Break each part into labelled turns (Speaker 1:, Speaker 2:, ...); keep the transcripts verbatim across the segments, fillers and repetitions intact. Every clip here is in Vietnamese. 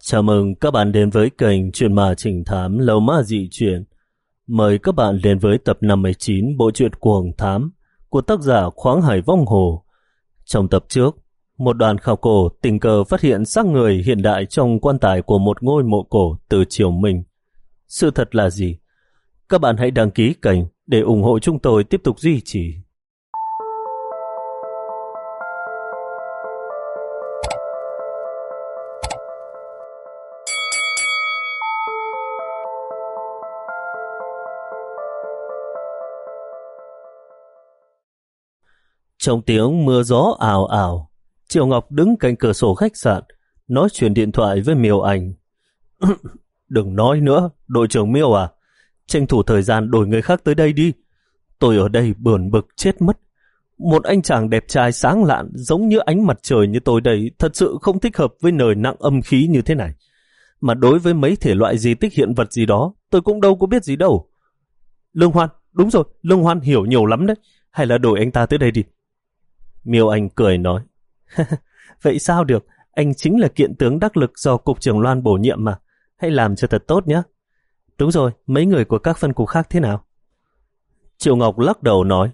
Speaker 1: Chào mừng các bạn đến với kênh Truyện Ma Trinh Thám Lâu Ma Dị Truyện. Mời các bạn đến với tập năm mươi chín bộ truyện Cuồng Thám của tác giả Khoáng Hải Vong Hồ. Trong tập trước, một đoàn khảo cổ tình cờ phát hiện xác người hiện đại trong quan tài của một ngôi mộ cổ từ triều Minh. Sự thật là gì? Các bạn hãy đăng ký kênh để ủng hộ chúng tôi tiếp tục duy trì. Trong tiếng mưa gió ào ào, Triệu Ngọc đứng cạnh cửa sổ khách sạn, nói chuyện điện thoại với Miêu Anh. Đừng nói nữa, đội trưởng Miêu à, tranh thủ thời gian đổi người khác tới đây đi. Tôi ở đây bờn bực chết mất. Một anh chàng đẹp trai sáng lạn giống như ánh mặt trời như tôi đây thật sự không thích hợp với nơi nặng âm khí như thế này. Mà đối với mấy thể loại di tích hiện vật gì đó, tôi cũng đâu có biết gì đâu. Lương Hoan, đúng rồi, Lương Hoan hiểu nhiều lắm đấy. Hay là đổi anh ta tới đây đi. Miêu Anh cười nói. Vậy sao được, anh chính là kiện tướng đắc lực do cục trưởng Loan bổ nhiệm mà. Hãy làm cho thật tốt nhé. Đúng rồi, mấy người của các phân cục khác thế nào? Triệu Ngọc lắc đầu nói.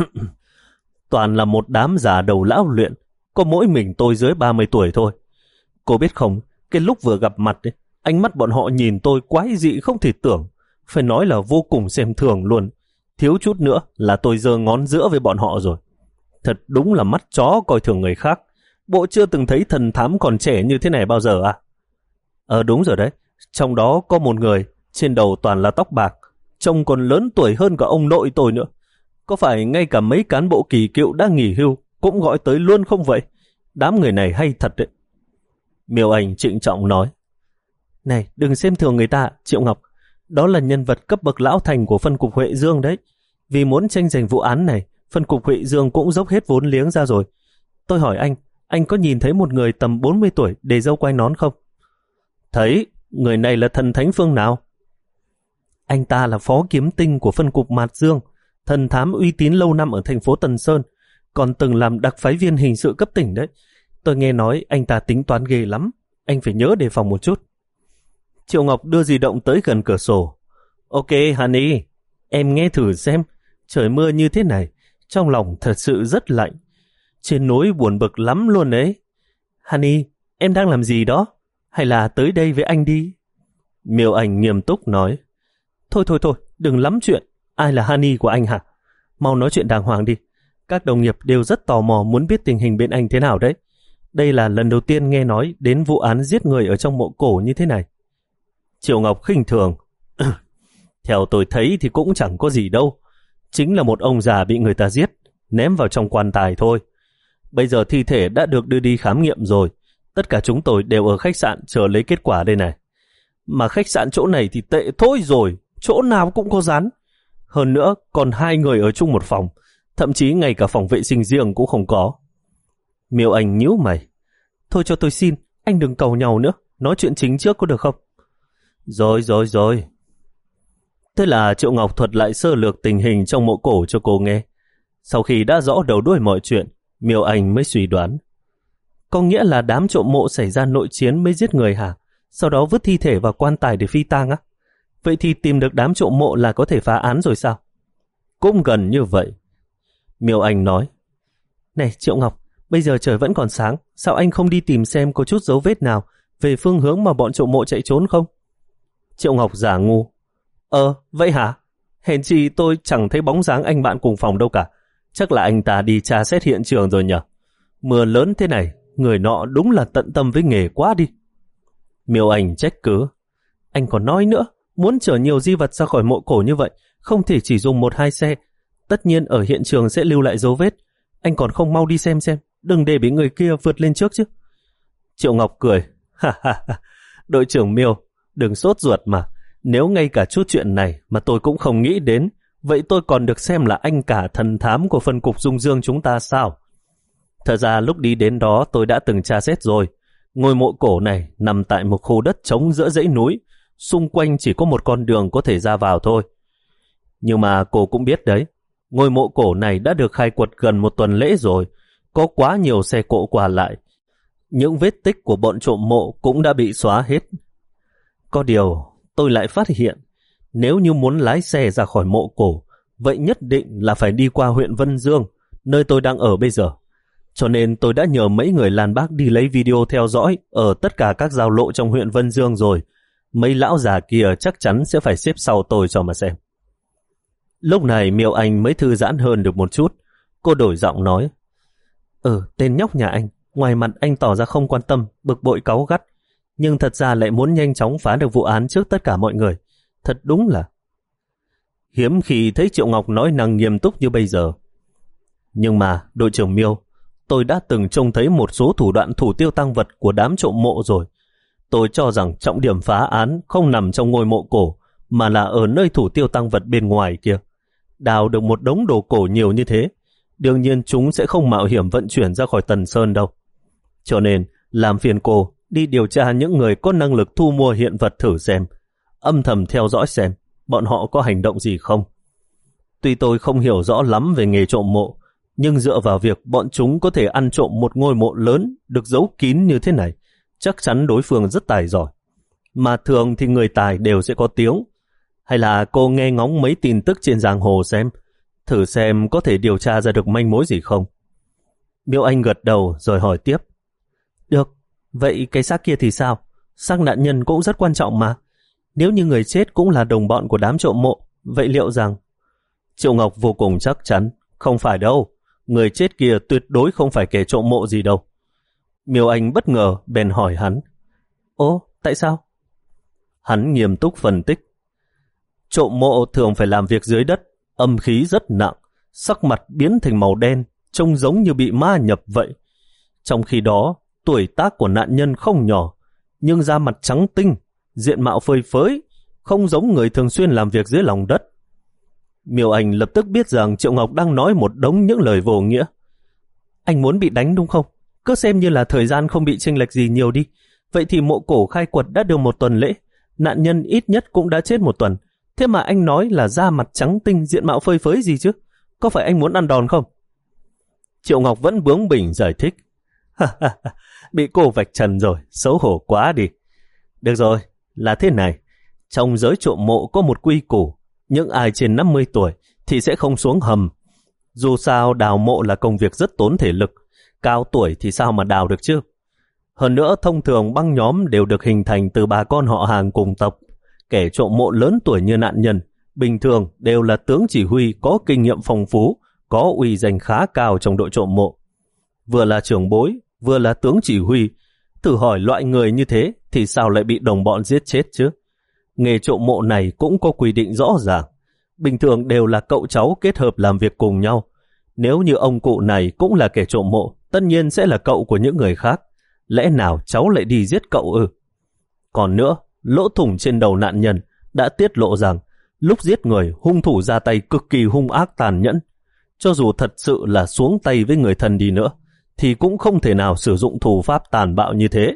Speaker 1: Toàn là một đám già đầu lão luyện, có mỗi mình tôi dưới ba mươi tuổi thôi. Cô biết không, cái lúc vừa gặp mặt ấy, ánh mắt bọn họ nhìn tôi quái dị không thể tưởng, phải nói là vô cùng xem thường luôn. Thiếu chút nữa là tôi giơ ngón giữa với bọn họ rồi. Thật đúng là mắt chó coi thường người khác. Bộ chưa từng thấy thần thám còn trẻ như thế này bao giờ à? Ờ đúng rồi đấy, trong đó có một người trên đầu toàn là tóc bạc, trông còn lớn tuổi hơn cả ông nội tôi nữa. Có phải ngay cả mấy cán bộ kỳ cựu đã nghỉ hưu cũng gọi tới luôn không vậy? Đám người này hay thật đấy. Miêu Anh trịnh trọng nói. Này, đừng xem thường người ta, Triệu Ngọc. Đó là nhân vật cấp bậc lão thành của phân cục Huệ Dương đấy. Vì muốn tranh giành vụ án này, phân cục Huệ Dương cũng dốc hết vốn liếng ra rồi. Tôi hỏi anh, anh có nhìn thấy một người tầm bốn mươi tuổi để râu quai nón không? Thấy, người này là thần thánh phương nào? Anh ta là phó kiếm tinh của phân cục Mạt Dương, thần thám uy tín lâu năm ở thành phố Tần Sơn, còn từng làm đặc phái viên hình sự cấp tỉnh đấy. Tôi nghe nói anh ta tính toán ghê lắm, anh phải nhớ đề phòng một chút. Triệu Ngọc đưa di động tới gần cửa sổ. Ok, Honey, em nghe thử xem, trời mưa như thế này, trong lòng thật sự rất lạnh. Trên núi buồn bực lắm luôn đấy. Honey, em đang làm gì đó? Hay là tới đây với anh đi? Miêu Anh nghiêm túc nói. Thôi thôi thôi, đừng lắm chuyện. Ai là Honey của anh hả? Mau nói chuyện đàng hoàng đi. Các đồng nghiệp đều rất tò mò muốn biết tình hình bên anh thế nào đấy. Đây là lần đầu tiên nghe nói đến vụ án giết người ở trong mộ cổ như thế này. Triệu Ngọc khinh thường. Theo tôi thấy thì cũng chẳng có gì đâu. Chính là một ông già bị người ta giết, ném vào trong quan tài thôi. Bây giờ thi thể đã được đưa đi khám nghiệm rồi. Tất cả chúng tôi đều ở khách sạn chờ lấy kết quả đây này. Mà khách sạn chỗ này thì tệ thôi rồi, chỗ nào cũng có rán. Hơn nữa còn hai người ở chung một phòng, thậm chí ngay cả phòng vệ sinh riêng cũng không có. Miêu Anh nhíu mày. Thôi cho tôi xin, anh đừng cầu nhau nữa, nói chuyện chính trước có được không? Rồi rồi rồi. Thế là Triệu Ngọc thuật lại sơ lược tình hình trong mộ cổ cho cô nghe. Sau khi đã rõ đầu đuôi mọi chuyện, Miêu Anh mới suy đoán. Có nghĩa là đám trộm mộ xảy ra nội chiến mới giết người hả? Sau đó vứt thi thể vào quan tài để phi tang á? Vậy thì tìm được đám trộm mộ là có thể phá án rồi sao? Cũng gần như vậy. Miêu Anh nói. Này Triệu Ngọc, bây giờ trời vẫn còn sáng, sao anh không đi tìm xem có chút dấu vết nào về phương hướng mà bọn trộm mộ chạy trốn không? Triệu Ngọc giả ngu. Ờ, vậy hả? Hèn chi tôi chẳng thấy bóng dáng anh bạn cùng phòng đâu cả. Chắc là anh ta đi tra xét hiện trường rồi nhỉ? Mưa lớn thế này, người nọ đúng là tận tâm với nghề quá đi. Miêu Anh trách cứ. Anh còn nói nữa, muốn chở nhiều di vật ra khỏi mộ cổ như vậy, không thể chỉ dùng một hai xe. Tất nhiên ở hiện trường sẽ lưu lại dấu vết. Anh còn không mau đi xem xem, đừng để bị người kia vượt lên trước chứ. Triệu Ngọc cười. Ha ha ha, đội trưởng Miêu, đừng sốt ruột mà. Nếu ngay cả chút chuyện này mà tôi cũng không nghĩ đến, vậy tôi còn được xem là anh cả thần thám của phân cục Dung Dương chúng ta sao? Thật ra lúc đi đến đó tôi đã từng tra xét rồi. Ngôi mộ cổ này nằm tại một khu đất trống giữa dãy núi, xung quanh chỉ có một con đường có thể ra vào thôi. Nhưng mà cô cũng biết đấy, ngôi mộ cổ này đã được khai quật gần một tuần lễ rồi, có quá nhiều xe cộ qua lại. những vết tích của bọn trộm mộ cũng đã bị xóa hết. Có điều, tôi lại phát hiện, nếu như muốn lái xe ra khỏi mộ cổ, vậy nhất định là phải đi qua huyện Vân Dương, nơi tôi đang ở bây giờ. Cho nên tôi đã nhờ mấy người Lan Bác đi lấy video theo dõi ở tất cả các giao lộ trong huyện Vân Dương rồi. Mấy lão già kia chắc chắn sẽ phải xếp sau tôi cho mà xem. Lúc này Miêu Anh mới thư giãn hơn được một chút. Cô đổi giọng nói: Ừ, tên nhóc nhà anh, ngoài mặt anh tỏ ra không quan tâm, bực bội cáu gắt, nhưng thật ra lại muốn nhanh chóng phá được vụ án trước tất cả mọi người. Thật đúng là... Hiếm khi thấy Triệu Ngọc nói năng nghiêm túc như bây giờ. Nhưng mà, đội trưởng Miêu, tôi đã từng trông thấy một số thủ đoạn thủ tiêu tang vật của đám trộm mộ rồi. Tôi cho rằng trọng điểm phá án không nằm trong ngôi mộ cổ, mà là ở nơi thủ tiêu tang vật bên ngoài kia. Đào được một đống đồ cổ nhiều như thế, đương nhiên chúng sẽ không mạo hiểm vận chuyển ra khỏi Tần Sơn đâu. Cho nên, làm phiền cô đi điều tra những người có năng lực thu mua hiện vật thử xem, âm thầm theo dõi xem bọn họ có hành động gì không. Tuy tôi không hiểu rõ lắm về nghề trộm mộ, nhưng dựa vào việc bọn chúng có thể ăn trộm một ngôi mộ lớn được giấu kín như thế này, chắc chắn đối phương rất tài giỏi. Mà thường thì người tài đều sẽ có tiếng. Hay là cô nghe ngóng mấy tin tức trên giang hồ xem, thử xem có thể điều tra ra được manh mối gì không. Miêu Anh gật đầu rồi hỏi tiếp: Được, vậy cái xác kia thì sao? Xác nạn nhân cũng rất quan trọng mà. Nếu như người chết cũng là đồng bọn của đám trộm mộ, vậy liệu rằng... Triệu Ngọc vô cùng chắc chắn: Không phải đâu, người chết kia tuyệt đối không phải kẻ trộm mộ gì đâu. Miêu Anh bất ngờ bèn hỏi hắn: Ồ, tại sao? Hắn nghiêm túc phân tích: Trộm mộ thường phải làm việc dưới đất, âm khí rất nặng, sắc mặt biến thành màu đen, trông giống như bị ma nhập vậy. Trong khi đó, tuổi tác của nạn nhân không nhỏ, nhưng da mặt trắng tinh, diện mạo phơi phới, không giống người thường xuyên làm việc dưới lòng đất. Miêu Anh lập tức biết rằng Triệu Ngọc đang nói một đống những lời vô nghĩa. Anh muốn bị đánh đúng không? Cứ xem như là thời gian không bị chênh lệch gì nhiều đi. Vậy thì mộ cổ khai quật đã được một tuần lễ, nạn nhân ít nhất cũng đã chết một tuần. Thế mà anh nói là da mặt trắng tinh, diện mạo phơi phới gì chứ? Có phải anh muốn ăn đòn không? Triệu Ngọc vẫn bướng bỉnh giải thích: Bị cô vạch trần rồi, xấu hổ quá đi. Được rồi, là thế này. Trong giới trộm mộ có một quy củ, những ai trên năm mươi tuổi thì sẽ không xuống hầm. Dù sao đào mộ là công việc rất tốn thể lực, cao tuổi thì sao mà đào được chứ? Hơn nữa thông thường băng nhóm đều được hình thành từ bà con họ hàng cùng tộc. Kẻ trộm mộ lớn tuổi như nạn nhân bình thường đều là tướng chỉ huy có kinh nghiệm phong phú, có uy danh khá cao trong đội trộm mộ. Vừa là trưởng bối, vừa là tướng chỉ huy. Thử hỏi loại người như thế thì sao lại bị đồng bọn giết chết chứ? Nghề trộm mộ này cũng có quy định rõ ràng. Bình thường đều là cậu cháu kết hợp làm việc cùng nhau. Nếu như ông cụ này cũng là kẻ trộm mộ, tất nhiên sẽ là cậu của những người khác. Lẽ nào cháu lại đi giết cậu ư? Còn nữa, lỗ thủng trên đầu nạn nhân đã tiết lộ rằng lúc giết người, hung thủ ra tay cực kỳ hung ác tàn nhẫn. Cho dù thật sự là xuống tay với người thân đi nữa, thì cũng không thể nào sử dụng thủ pháp tàn bạo như thế.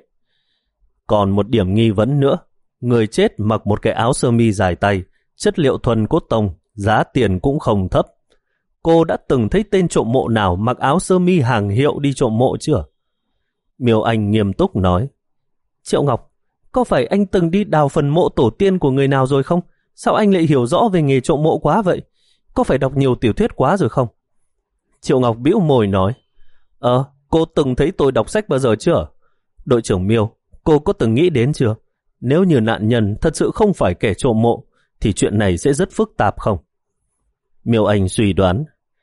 Speaker 1: Còn một điểm nghi vấn nữa, người chết mặc một cái áo sơ mi dài tay, chất liệu thuần cốt tông, giá tiền cũng không thấp. Cô đã từng thấy tên trộm mộ nào mặc áo sơ mi hàng hiệu đi trộm mộ chưa? Miêu Anh nghiêm túc nói: Triệu Ngọc, có phải anh từng đi đào phần mộ tổ tiên của người nào rồi không? Sao anh lại hiểu rõ về nghề trộm mộ quá vậy? Có phải đọc nhiều tiểu thuyết quá rồi không? Triệu Ngọc bĩu môi nói: Ờ, cô từng thấy tôi đọc sách bao giờ chưa? Đội trưởng Miêu, cô có từng nghĩ đến chưa? Nếu như nạn nhân thật sự không phải kẻ trộm mộ, thì chuyện này sẽ rất phức tạp không? Miêu Anh suy đoán: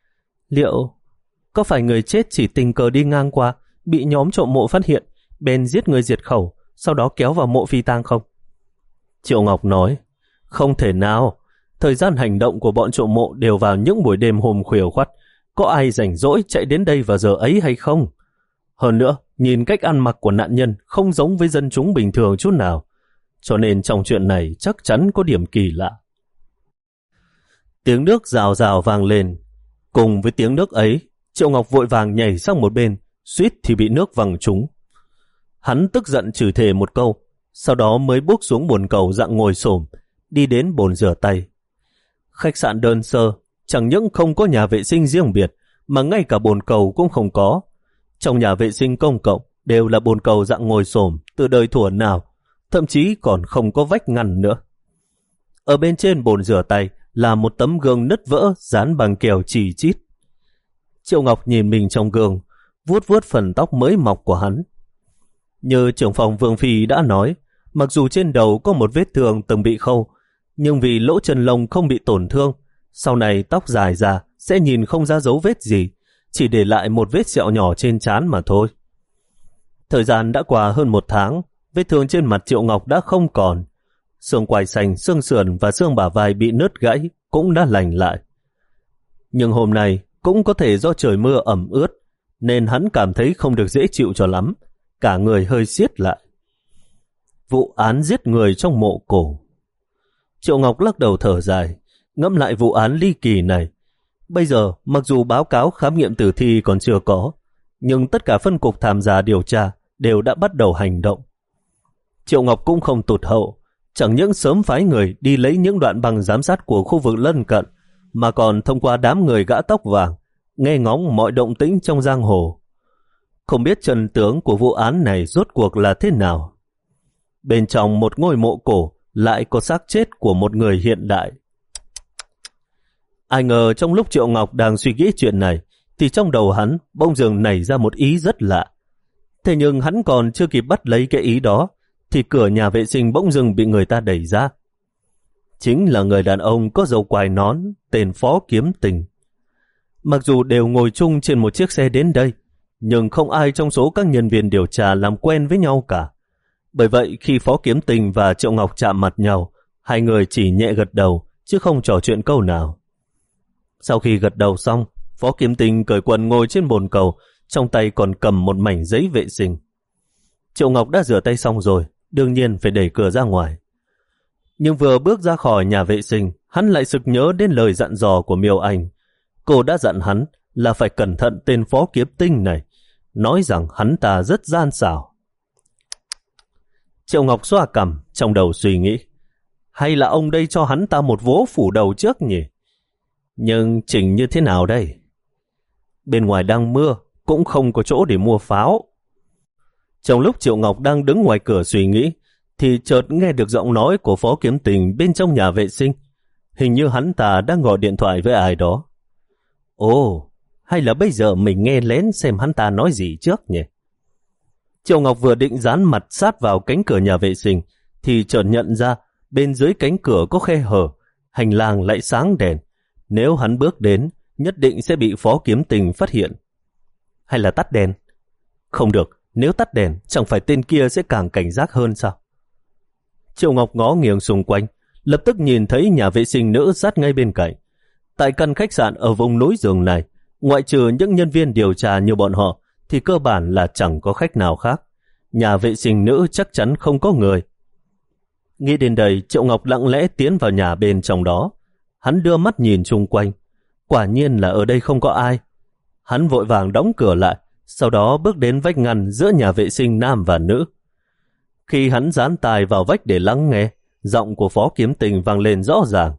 Speaker 1: Liệu có phải người chết chỉ tình cờ đi ngang qua, bị nhóm trộm mộ phát hiện, bèn giết người diệt khẩu, sau đó kéo vào mộ phi tang không? Triệu Ngọc nói: Không thể nào. Thời gian hành động của bọn trộm mộ đều vào những buổi đêm hôm khuya khoắt. Có ai rảnh rỗi chạy đến đây vào giờ ấy hay không? Hơn nữa, nhìn cách ăn mặc của nạn nhân không giống với dân chúng bình thường chút nào. Cho nên trong chuyện này chắc chắn có điểm kỳ lạ. Tiếng nước rào rào vang lên. Cùng với tiếng nước ấy, Triệu Ngọc vội vàng nhảy sang một bên, suýt thì bị nước văng trúng. Hắn tức giận chửi thề một câu, sau đó mới bước xuống bồn cầu dạng ngồi xổm, đi đến bồn rửa tay. Khách sạn đơn sơ, chẳng những không có nhà vệ sinh riêng biệt, mà ngay cả bồn cầu cũng không có. Trong nhà vệ sinh công cộng, đều là bồn cầu dạng ngồi xổm từ đời thuở nào, thậm chí còn không có vách ngăn nữa. Ở bên trên bồn rửa tay là một tấm gương nứt vỡ dán bằng keo chỉ chít. Triệu Ngọc nhìn mình trong gương, vuốt vuốt phần tóc mới mọc của hắn. Như trưởng phòng Vương Phi đã nói, mặc dù trên đầu có một vết thương từng bị khâu, nhưng vì lỗ chân lông không bị tổn thương, sau này tóc dài ra sẽ nhìn không ra dấu vết gì, chỉ để lại một vết sẹo nhỏ trên trán mà thôi. Thời gian đã qua hơn một tháng, vết thương trên mặt Triệu Ngọc đã không còn. Xương quai xanh, xương sườn và xương bả vai bị nứt gãy cũng đã lành lại. Nhưng hôm nay cũng có thể do trời mưa ẩm ướt, nên hắn cảm thấy không được dễ chịu cho lắm, cả người hơi siết lại. Vụ án giết người trong mộ cổ. Triệu Ngọc lắc đầu thở dài, ngẫm lại vụ án ly kỳ này. Bây giờ, mặc dù báo cáo khám nghiệm tử thi còn chưa có, nhưng tất cả phân cục tham gia điều tra đều đã bắt đầu hành động. Triệu Ngọc cũng không tụt hậu, chẳng những sớm phái người đi lấy những đoạn băng giám sát của khu vực lân cận, mà còn thông qua đám người gã tóc vàng, nghe ngóng mọi động tĩnh trong giang hồ. Không biết chân tướng của vụ án này rốt cuộc là thế nào. Bên trong một ngôi mộ cổ lại có xác chết của một người hiện đại. Ai ngờ trong lúc Triệu Ngọc đang suy nghĩ chuyện này, thì trong đầu hắn bỗng dưng nảy ra một ý rất lạ. Thế nhưng hắn còn chưa kịp bắt lấy cái ý đó, thì cửa nhà vệ sinh bỗng dưng bị người ta đẩy ra. Chính là người đàn ông có râu quai nón, tên Phó Kiếm Tình. Mặc dù đều ngồi chung trên một chiếc xe đến đây, nhưng không ai trong số các nhân viên điều tra làm quen với nhau cả. Bởi vậy khi Phó Kiếm Tình và Triệu Ngọc chạm mặt nhau, hai người chỉ nhẹ gật đầu, chứ không trò chuyện câu nào. Sau khi gật đầu xong, Phó Kiếm Tình cởi quần ngồi trên bồn cầu, trong tay còn cầm một mảnh giấy vệ sinh. Triệu Ngọc đã rửa tay xong rồi, đương nhiên phải đẩy cửa ra ngoài. Nhưng vừa bước ra khỏi nhà vệ sinh, hắn lại sực nhớ đến lời dặn dò của Miêu Anh. Cô đã dặn hắn là phải cẩn thận tên Phó Kiếm Tinh này, nói rằng hắn ta rất gian xảo. Triệu Ngọc xoa cằm, trong đầu suy nghĩ, hay là ông đây cho hắn ta một vố phủ đầu trước nhỉ? Nhưng chỉnh như thế nào đây? Bên ngoài đang mưa, cũng không có chỗ để mua pháo. Trong lúc Triệu Ngọc đang đứng ngoài cửa suy nghĩ, thì chợt nghe được giọng nói của Phó Kiếm Tình bên trong nhà vệ sinh. Hình như hắn ta đang gọi điện thoại với ai đó. Ồ, hay là bây giờ mình nghe lén xem hắn ta nói gì trước nhỉ? Triệu Ngọc vừa định dán mặt sát vào cánh cửa nhà vệ sinh, thì chợt nhận ra bên dưới cánh cửa có khe hở, hành lang lại sáng đèn. Nếu hắn bước đến, nhất định sẽ bị Phó Kiếm Tình phát hiện. Hay là tắt đèn? Không được, nếu tắt đèn, chẳng phải tên kia sẽ càng cảnh giác hơn sao? Triệu Ngọc ngó nghiêng xung quanh, lập tức nhìn thấy nhà vệ sinh nữ sát ngay bên cạnh. Tại căn khách sạn ở vùng núi rừng này, ngoại trừ những nhân viên điều tra như bọn họ, thì cơ bản là chẳng có khách nào khác. Nhà vệ sinh nữ chắc chắn không có người. Nghĩ đến đây, Triệu Ngọc lặng lẽ tiến vào nhà bên trong đó. Hắn đưa mắt nhìn chung quanh. Quả nhiên là ở đây không có ai. Hắn vội vàng đóng cửa lại, sau đó bước đến vách ngăn giữa nhà vệ sinh nam và nữ. Khi hắn dán tai vào vách để lắng nghe, giọng của Phó Kiếm Tình vang lên rõ ràng.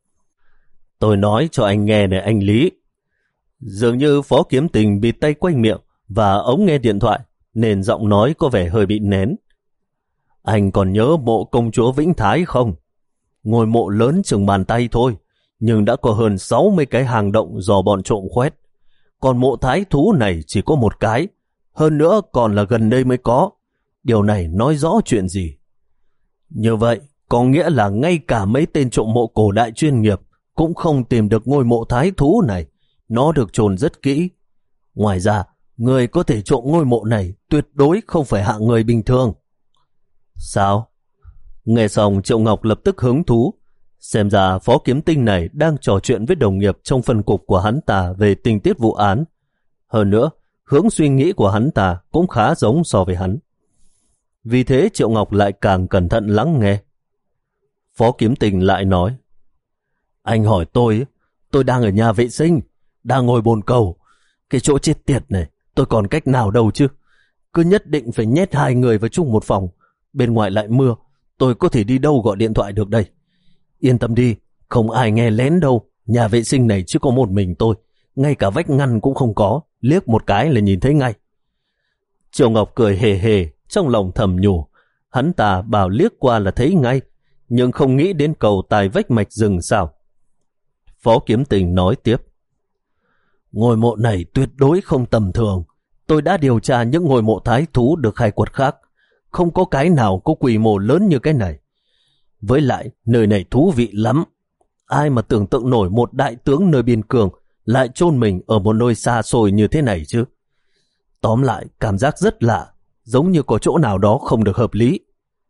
Speaker 1: Tôi nói cho anh nghe này anh Lý. Dường như Phó Kiếm Tình bịt tay quanh miệng và ống nghe điện thoại, nên giọng nói có vẻ hơi bị nén. Anh còn nhớ mộ công chúa Vĩnh Thái không? Ngôi mộ lớn chừng bàn tay thôi, nhưng đã có hơn sáu mươi cái hang động do bọn trộm khoét. Còn mộ thái thú này chỉ có một cái, hơn nữa còn là gần đây mới có. Điều này nói rõ chuyện gì? Như vậy, có nghĩa là ngay cả mấy tên trộm mộ cổ đại chuyên nghiệp cũng không tìm được ngôi mộ thái thú này. Nó được chôn rất kỹ. Ngoài ra, người có thể trộm ngôi mộ này tuyệt đối không phải hạng người bình thường. Sao? Nghe xong Triệu Ngọc lập tức hứng thú. Xem ra Phó Kiếm Tinh này đang trò chuyện với đồng nghiệp trong phân cục của hắn ta về tình tiết vụ án. Hơn nữa, hướng suy nghĩ của hắn ta cũng khá giống so với hắn. Vì thế Triệu Ngọc lại càng cẩn thận lắng nghe. Phó Kiếm Tình lại nói, anh hỏi tôi, tôi đang ở nhà vệ sinh, đang ngồi bồn cầu. Cái chỗ chết tiệt này, tôi còn cách nào đâu chứ. Cứ nhất định phải nhét hai người vào chung một phòng. Bên ngoài lại mưa, tôi có thể đi đâu gọi điện thoại được đây. Yên tâm đi, không ai nghe lén đâu. Nhà vệ sinh này chỉ có một mình tôi, ngay cả vách ngăn cũng không có, liếc một cái là nhìn thấy ngay. Triệu Ngọc cười hề hề, trong lòng thầm nhủ. Hắn ta bảo liếc qua là thấy ngay, nhưng không nghĩ đến cầu tài vách mạch rừng sao. Phó Kiếm Tình nói tiếp. Ngôi mộ này tuyệt đối không tầm thường. Tôi đã điều tra những ngôi mộ thái thú được khai quật khác. Không có cái nào có quy mô lớn như cái này. Với lại, nơi này thú vị lắm. Ai mà tưởng tượng nổi một đại tướng nơi biên cương lại chôn mình ở một nơi xa xôi như thế này chứ. Tóm lại, cảm giác rất lạ, giống như có chỗ nào đó không được hợp lý.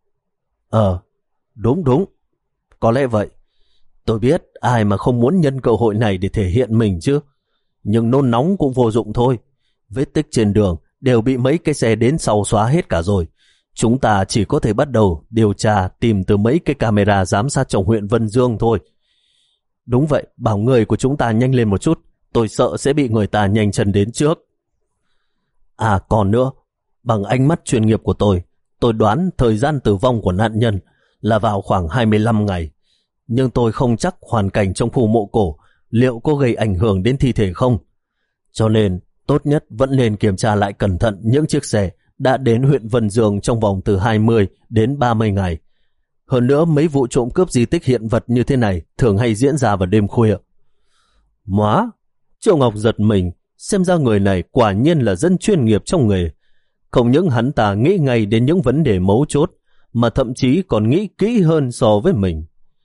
Speaker 1: Ờ, đúng đúng, có lẽ vậy. Tôi biết ai mà không muốn nhân cơ hội này để thể hiện mình chứ. Nhưng nôn nóng cũng vô dụng thôi. Vết tích trên đường đều bị mấy cái xe đến sau xóa hết cả rồi. Chúng ta chỉ có thể bắt đầu điều tra tìm từ mấy cái camera giám sát trong huyện Vân Dương thôi. Đúng vậy, bảo người của chúng ta nhanh lên một chút. Tôi sợ sẽ bị người ta nhanh chân đến trước. À còn nữa, bằng ánh mắt chuyên nghiệp của tôi, tôi đoán thời gian tử vong của nạn nhân là vào khoảng hai mươi lăm ngày. Nhưng tôi không chắc hoàn cảnh trong khu mộ cổ liệu có gây ảnh hưởng đến thi thể không. Cho nên, tốt nhất vẫn nên kiểm tra lại cẩn thận những chiếc xe đã đến huyện Vân Dương trong vòng từ hai mươi đến ba mươi ngày. Hơn nữa, mấy vụ trộm cướp di tích hiện vật như thế này thường hay diễn ra vào đêm khuya. Móa! Triệu Ngọc giật mình, xem ra người này quả nhiên là dân chuyên nghiệp trong nghề. Không những hắn ta nghĩ ngay đến những vấn đề mấu chốt, mà thậm chí còn nghĩ kỹ hơn so với mình.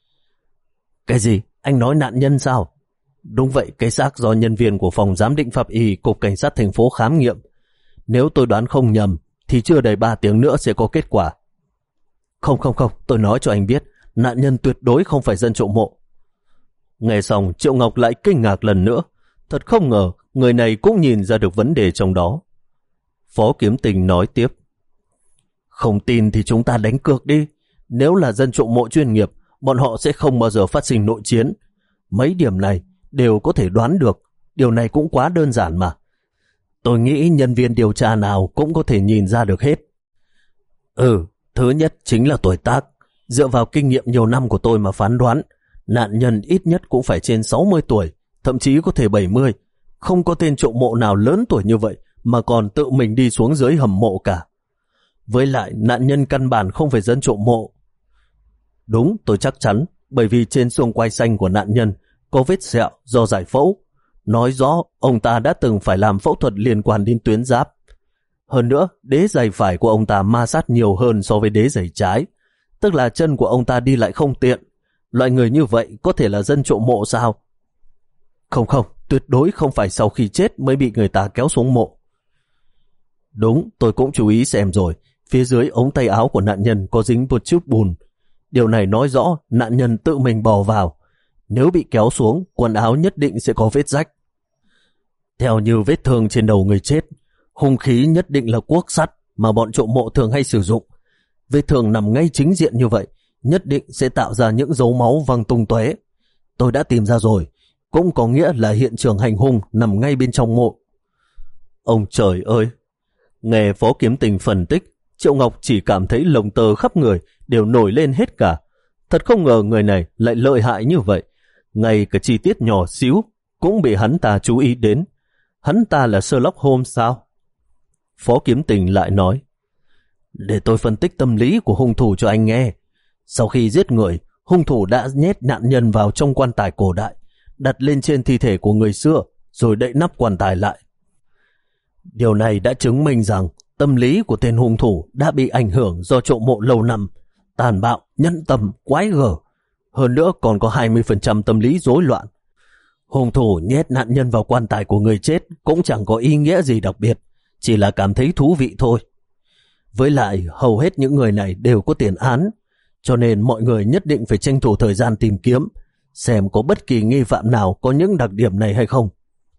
Speaker 1: Cái gì? Anh nói nạn nhân sao? Đúng vậy, cái xác do nhân viên của phòng giám định pháp y Cục Cảnh sát thành phố khám nghiệm. Nếu tôi đoán không nhầm, thì chưa đầy ba tiếng nữa sẽ có kết quả. Không không không, tôi nói cho anh biết, nạn nhân tuyệt đối không phải dân trộm mộ. Nghe xong, Triệu Ngọc lại kinh ngạc lần nữa. Thật không ngờ, người này cũng nhìn ra được vấn đề trong đó. Phó Kiếm Tình nói tiếp. Không tin thì chúng ta đánh cược đi. Nếu là dân trộm mộ chuyên nghiệp, bọn họ sẽ không bao giờ phát sinh nội chiến. Mấy điểm này đều có thể đoán được. Điều này cũng quá đơn giản mà. Tôi nghĩ nhân viên điều tra nào cũng có thể nhìn ra được hết. Ừ, thứ nhất chính là tuổi tác. Dựa vào kinh nghiệm nhiều năm của tôi mà phán đoán, nạn nhân ít nhất cũng phải trên sáu mươi tuổi, thậm chí có thể bảy mươi. Không có tên trộm mộ nào lớn tuổi như vậy mà còn tự mình đi xuống dưới hầm mộ cả. Với lại, nạn nhân căn bản không phải dân trộm mộ. Đúng, tôi chắc chắn, bởi vì trên xương quai xanh của nạn nhân có vết sẹo do giải phẫu. Nói rõ, ông ta đã từng phải làm phẫu thuật liên quan đến tuyến giáp. Hơn nữa, đế giày phải của ông ta ma sát nhiều hơn so với đế giày trái. Tức là chân của ông ta đi lại không tiện. Loại người như vậy có thể là dân trộm mộ sao? Không không, tuyệt đối không phải sau khi chết mới bị người ta kéo xuống mộ. Đúng, tôi cũng chú ý xem rồi. Phía dưới ống tay áo của nạn nhân có dính một chút bùn. Điều này nói rõ nạn nhân tự mình bò vào. Nếu bị kéo xuống, quần áo nhất định sẽ có vết rách. Theo như vết thương trên đầu người chết, hung khí nhất định là cuốc sắt mà bọn trộm mộ thường hay sử dụng. Vết thương nằm ngay chính diện như vậy, nhất định sẽ tạo ra những dấu máu văng tung tóe. Tôi đã tìm ra rồi, cũng có nghĩa là hiện trường hành hung nằm ngay bên trong mộ. Ông trời ơi! Nghe Phó Kiếm Tình phân tích, Triệu Ngọc chỉ cảm thấy lồng tơ khắp người đều nổi lên hết cả. Thật không ngờ người này lại lợi hại như vậy. Ngay cả chi tiết nhỏ xíu cũng bị hắn ta chú ý đến. Hắn ta là Sherlock Holmes sao? Phó Kiếm Tình lại nói. Để tôi phân tích tâm lý của hung thủ cho anh nghe. Sau khi giết người, hung thủ đã nhét nạn nhân vào trong quan tài cổ đại, đặt lên trên thi thể của người xưa, rồi đậy nắp quan tài lại. Điều này đã chứng minh rằng tâm lý của tên hung thủ đã bị ảnh hưởng do trộm mộ lâu năm, tàn bạo, nhẫn tâm, quái gở. Hơn nữa còn có hai mươi phần trăm tâm lý rối loạn. Hung thủ nhét nạn nhân vào quan tài của người chết cũng chẳng có ý nghĩa gì đặc biệt, chỉ là cảm thấy thú vị thôi. Với lại, hầu hết những người này đều có tiền án, cho nên mọi người nhất định phải tranh thủ thời gian tìm kiếm, xem có bất kỳ nghi phạm nào có những đặc điểm này hay không.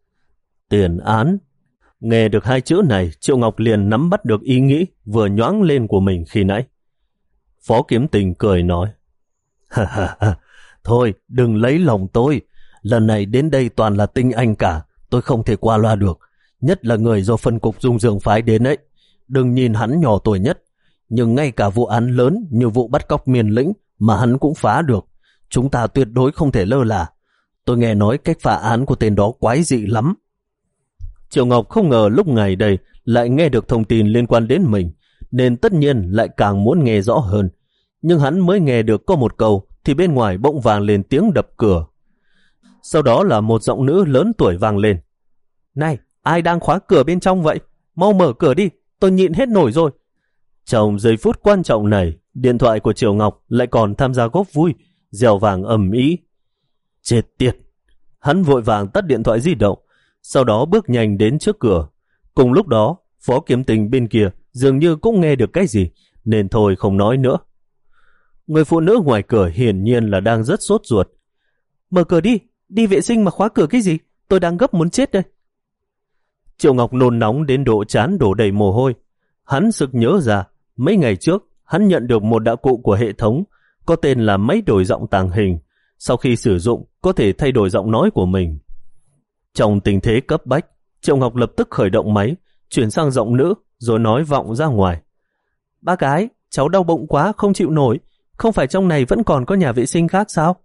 Speaker 1: Tiền án. Nghe được hai chữ này, Triệu Ngọc liền nắm bắt được ý nghĩ vừa nhoáng lên của mình khi nãy. Phó Kiếm Tình cười nói. Ha ha ha, thôi đừng lấy lòng tôi, lần này đến đây toàn là tinh anh cả, tôi không thể qua loa được, nhất là người do phân cục Dung Dương phái đến ấy. Đừng nhìn hắn nhỏ tuổi nhất, nhưng ngay cả vụ án lớn như vụ bắt cóc Miền Lĩnh mà hắn cũng phá được, chúng ta tuyệt đối không thể lơ là. Tôi nghe nói cách phá án của tên đó quái dị lắm. Triệu Ngọc không ngờ lúc này đây lại nghe được thông tin liên quan đến mình, nên tất nhiên lại càng muốn nghe rõ hơn. Nhưng hắn mới nghe được có một câu thì bên ngoài bỗng vang lên tiếng đập cửa. Sau đó là một giọng nữ lớn tuổi vang lên. Này, ai đang khóa cửa bên trong vậy? Mau mở cửa đi, tôi nhịn hết nổi rồi. Trong giây phút quan trọng này, điện thoại của Triệu Ngọc lại còn tham gia góp vui, reo vàng ầm ĩ. Chết tiệt! Hắn vội vàng tắt điện thoại di động, sau đó bước nhanh đến trước cửa. Cùng lúc đó, Phó Kiếm Tình bên kia dường như cũng nghe được cái gì, nên thôi không nói nữa. Người phụ nữ ngoài cửa hiển nhiên là đang rất sốt ruột. Mở cửa đi, đi vệ sinh mà khóa cửa cái gì? Tôi đang gấp muốn chết đây. Triệu Ngọc nôn nóng đến độ trán đổ đầy mồ hôi. Hắn sực nhớ ra, mấy ngày trước hắn nhận được một đạo cụ của hệ thống có tên là máy đổi giọng tàng hình. Sau khi sử dụng, có thể thay đổi giọng nói của mình. Trong tình thế cấp bách, Triệu Ngọc lập tức khởi động máy, chuyển sang giọng nữ, rồi nói vọng ra ngoài. Bác gái, cháu đau bụng quá, không chịu nổi. Không phải trong này vẫn còn có nhà vệ sinh khác sao?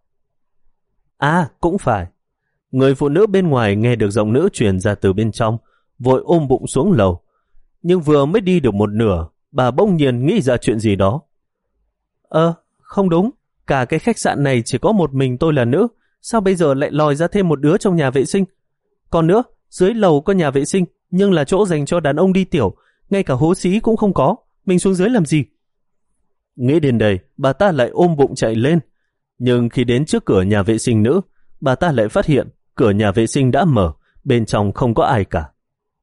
Speaker 1: À, cũng phải. Người phụ nữ bên ngoài nghe được giọng nữ truyền ra từ bên trong, vội ôm bụng xuống lầu. Nhưng vừa mới đi được một nửa, bà bỗng nhiên nghĩ ra chuyện gì đó. Ờ, không đúng. Cả cái khách sạn này chỉ có một mình tôi là nữ. Sao bây giờ lại lòi ra thêm một đứa trong nhà vệ sinh? Còn nữa, dưới lầu có nhà vệ sinh, nhưng là chỗ dành cho đàn ông đi tiểu. Ngay cả hố xí cũng không có. Mình xuống dưới làm gì? Nghĩ đến đây, bà ta lại ôm bụng chạy lên. Nhưng khi đến trước cửa nhà vệ sinh nữ, bà ta lại phát hiện cửa nhà vệ sinh đã mở, bên trong không có ai cả.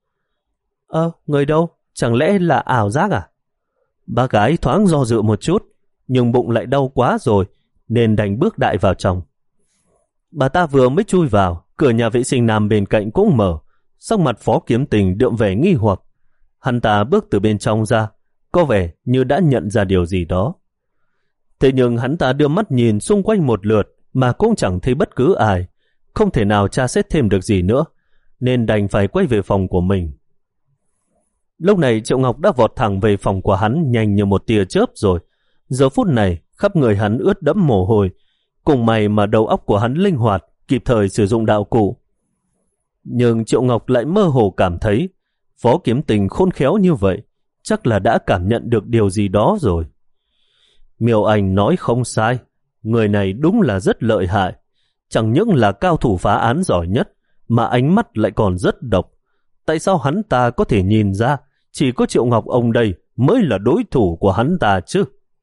Speaker 1: Ơ, người đâu? Chẳng lẽ là ảo giác à? Bà gái thoáng do dự một chút, nhưng bụng lại đau quá rồi, nên đành bước đại vào trong. Bà ta vừa mới chui vào, cửa nhà vệ sinh nam bên cạnh cũng mở. Sắc mặt Phó Kiếm Tình đượm vẻ nghi hoặc. Hắn ta bước từ bên trong ra, có vẻ như đã nhận ra điều gì đó. Thế nhưng hắn ta đưa mắt nhìn xung quanh một lượt mà cũng chẳng thấy bất cứ ai, không thể nào tra xét thêm được gì nữa, nên đành phải quay về phòng của mình. Lúc này Triệu Ngọc đã vọt thẳng về phòng của hắn nhanh như một tia chớp rồi. Giờ phút này, khắp người hắn ướt đẫm mồ hôi, cùng may mà đầu óc của hắn linh hoạt, kịp thời sử dụng đạo cụ. Nhưng Triệu Ngọc lại mơ hồ cảm thấy, Phó Kiếm Tình khôn khéo như vậy, chắc là đã cảm nhận được điều gì đó rồi. Miêu Anh nói không sai, người này đúng là rất lợi hại. Chẳng những là cao thủ phá án giỏi nhất, mà ánh mắt lại còn rất độc. Tại sao hắn ta có thể nhìn ra chỉ có Triệu Ngọc ông đây mới là đối thủ của hắn ta chứ?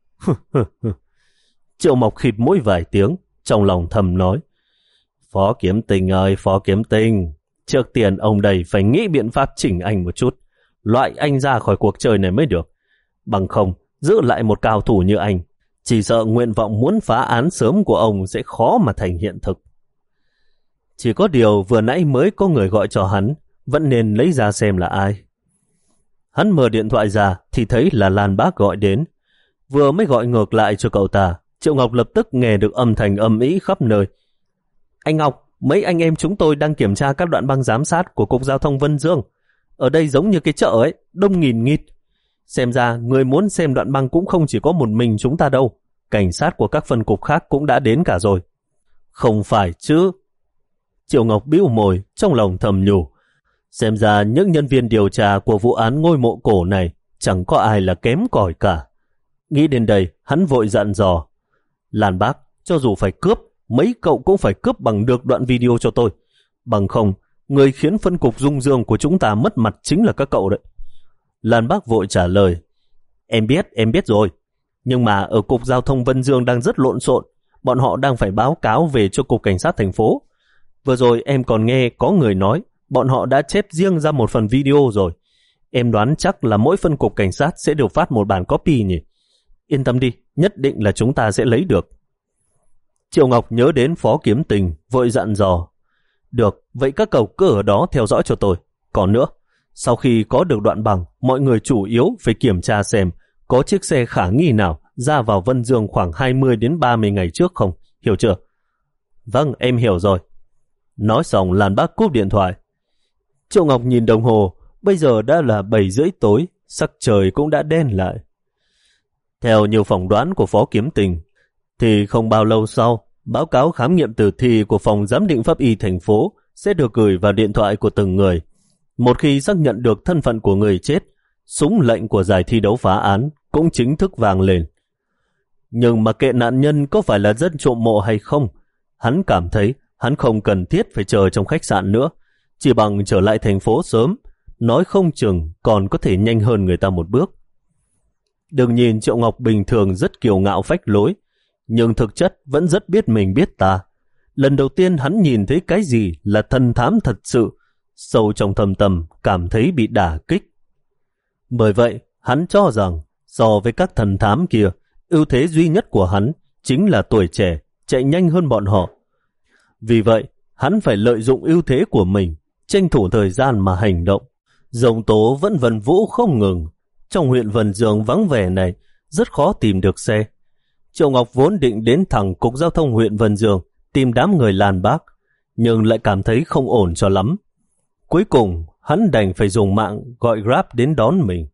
Speaker 1: Triệu Ngọc khịt mũi vài tiếng, trong lòng thầm nói. Phó Kiếm Tình ơi, Phó Kiếm Tình, trước tiên ông đây phải nghĩ biện pháp chỉnh anh một chút, loại anh ra khỏi cuộc chơi này mới được. Bằng không, giữ lại một cao thủ như anh, chỉ sợ nguyện vọng muốn phá án sớm của ông sẽ khó mà thành hiện thực. Chỉ có điều vừa nãy mới có người gọi cho hắn, vẫn nên lấy ra xem là ai. Hắn mở điện thoại ra thì thấy là Lan Bác gọi đến. Vừa mới gọi ngược lại cho cậu ta, Triệu Ngọc lập tức nghe được âm thanh âm ĩ khắp nơi. Anh Ngọc, mấy anh em chúng tôi đang kiểm tra các đoạn băng giám sát của Cục Giao thông Vân Dương. Ở đây giống như cái chợ ấy, đông nghìn nghịt. Xem ra người muốn xem đoạn băng cũng không chỉ có một mình chúng ta đâu. Cảnh sát của các phân cục khác cũng đã đến cả rồi. Không phải chứ. Triệu Ngọc bĩu môi, trong lòng thầm nhủ. Xem ra những nhân viên điều tra của vụ án ngôi mộ cổ này chẳng có ai là kém cỏi cả. Nghĩ đến đây, hắn vội dặn dò. Lan Bác, cho dù phải cướp, mấy cậu cũng phải cướp bằng được đoạn video cho tôi. Bằng không, người khiến phân cục Dung Dương của chúng ta mất mặt chính là các cậu đấy. Lan Bác vội trả lời. Em biết, em biết rồi. Nhưng mà ở Cục Giao thông Vân Dương đang rất lộn xộn. Bọn họ đang phải báo cáo về cho Cục Cảnh sát thành phố. Vừa rồi em còn nghe có người nói bọn họ đã chép riêng ra một phần video rồi. Em đoán chắc là mỗi phân cục cảnh sát sẽ được phát một bản copy nhỉ. Yên tâm đi, nhất định là chúng ta sẽ lấy được. Triệu Ngọc nhớ đến Phó Kiếm Tình, vội dặn dò. Được, vậy các cậu cứ ở đó theo dõi cho tôi. Còn nữa, sau khi có được đoạn bằng, mọi người chủ yếu phải kiểm tra xem có chiếc xe khả nghi nào ra vào Vân Dương khoảng hai mươi đến ba mươi ngày trước không, hiểu chưa? Vâng, em hiểu rồi. Nói xong Lan Bác cúp điện thoại. Triệu Ngọc nhìn đồng hồ, bây giờ đã là bảy rưỡi tối, sắc trời cũng đã đen lại. Theo nhiều phỏng đoán của Phó Kiếm Tình, thì không bao lâu sau, báo cáo khám nghiệm tử thi của phòng giám định pháp y thành phố sẽ được gửi vào điện thoại của từng người. Một khi xác nhận được thân phận của người chết, súng lệnh của giải thi đấu phá án cũng chính thức vang lên. Nhưng mà kệ nạn nhân có phải là dân trộm mộ hay không, hắn cảm thấy hắn không cần thiết phải chờ trong khách sạn nữa, chỉ bằng trở lại thành phố sớm, nói không chừng còn có thể nhanh hơn người ta một bước. Đừng nhìn Triệu Ngọc bình thường rất kiêu ngạo phách lối, nhưng thực chất vẫn rất biết mình biết ta. Lần đầu tiên hắn nhìn thấy cái gì là thần thám thật sự, sâu trong thâm tâm cảm thấy bị đả kích. Bởi vậy, hắn cho rằng so với các thần thám kia, ưu thế duy nhất của hắn chính là tuổi trẻ, chạy nhanh hơn bọn họ. Vì vậy, hắn phải lợi dụng ưu thế của mình, tranh thủ thời gian mà hành động. Dòng tố vẫn vần vũ không ngừng. Trong huyện Vân Dương vắng vẻ này, rất khó tìm được xe. Triệu Ngọc vốn định đến thẳng Cục Giao thông huyện Vân Dương tìm đám người Lan Bác, nhưng lại cảm thấy không ổn cho lắm. Cuối cùng, hắn đành phải dùng mạng gọi Grab đến đón mình.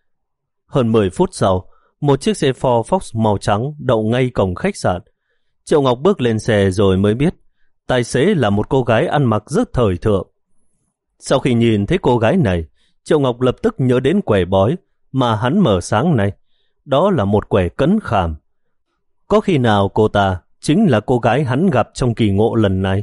Speaker 1: Hơn mười phút sau, một chiếc xe Ford Fox màu trắng đậu ngay cổng khách sạn. Triệu Ngọc bước lên xe rồi mới biết, tài xế là một cô gái ăn mặc rất thời thượng. Sau khi nhìn thấy cô gái này, Triệu Ngọc lập tức nhớ đến quẻ bói mà hắn mở sáng nay. Đó là một quẻ cấn khảm. Có khi nào cô ta chính là cô gái hắn gặp trong kỳ ngộ lần này?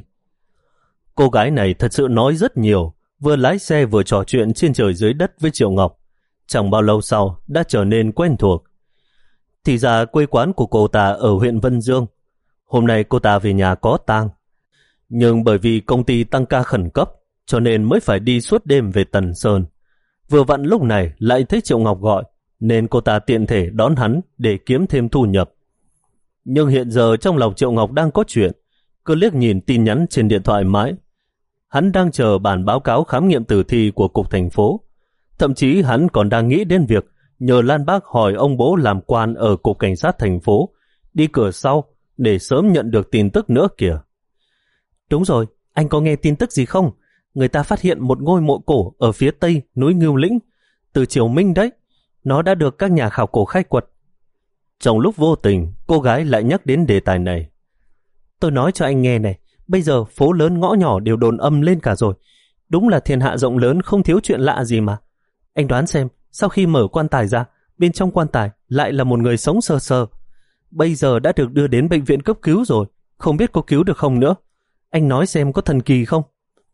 Speaker 1: Cô gái này thật sự nói rất nhiều, vừa lái xe vừa trò chuyện trên trời dưới đất với Triệu Ngọc. Chẳng bao lâu sau đã trở nên quen thuộc. Thì ra quê quán của cô ta ở huyện Vân Dương. Hôm nay cô ta về nhà có tang. Nhưng bởi vì công ty tăng ca khẩn cấp, cho nên mới phải đi suốt đêm về Tần Sơn. Vừa vặn lúc này lại thấy Triệu Ngọc gọi, nên cô ta tiện thể đón hắn để kiếm thêm thu nhập. Nhưng hiện giờ trong lòng Triệu Ngọc đang có chuyện, cứ liếc nhìn tin nhắn trên điện thoại mãi. Hắn đang chờ bản báo cáo khám nghiệm tử thi của Cục Thành phố. Thậm chí hắn còn đang nghĩ đến việc nhờ Lan Bác hỏi ông bố làm quan ở Cục Cảnh sát thành phố, đi cửa sau để sớm nhận được tin tức nữa kìa. Đúng rồi, anh có nghe tin tức gì không? Người ta phát hiện một ngôi mộ cổ ở phía tây núi Ngưu Lĩnh, từ Triều Minh đấy. Nó đã được các nhà khảo cổ khai quật. Trong lúc vô tình, cô gái lại nhắc đến đề tài này. Tôi nói cho anh nghe này, bây giờ phố lớn ngõ nhỏ đều đồn âm lên cả rồi. Đúng là thiên hạ rộng lớn, không thiếu chuyện lạ gì mà. Anh đoán xem, sau khi mở quan tài ra, bên trong quan tài lại là một người sống sờ sờ. Bây giờ đã được đưa đến bệnh viện cấp cứu rồi, không biết có cứu được không nữa. Anh nói xem có thần kỳ không?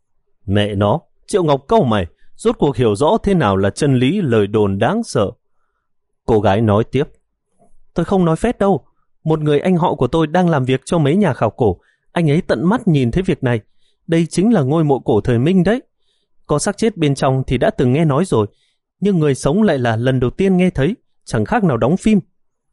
Speaker 1: Mẹ nó, Triệu Ngọc cau mày, rốt cuộc hiểu rõ thế nào là chân lý lời đồn đáng sợ. Cô gái nói tiếp. Tôi không nói phét đâu. Một người anh họ của tôi đang làm việc cho mấy nhà khảo cổ. Anh ấy tận mắt nhìn thấy việc này. Đây chính là ngôi mộ cổ thời Minh đấy. Có xác chết bên trong thì đã từng nghe nói rồi, nhưng người sống lại là lần đầu tiên nghe thấy, chẳng khác nào đóng phim.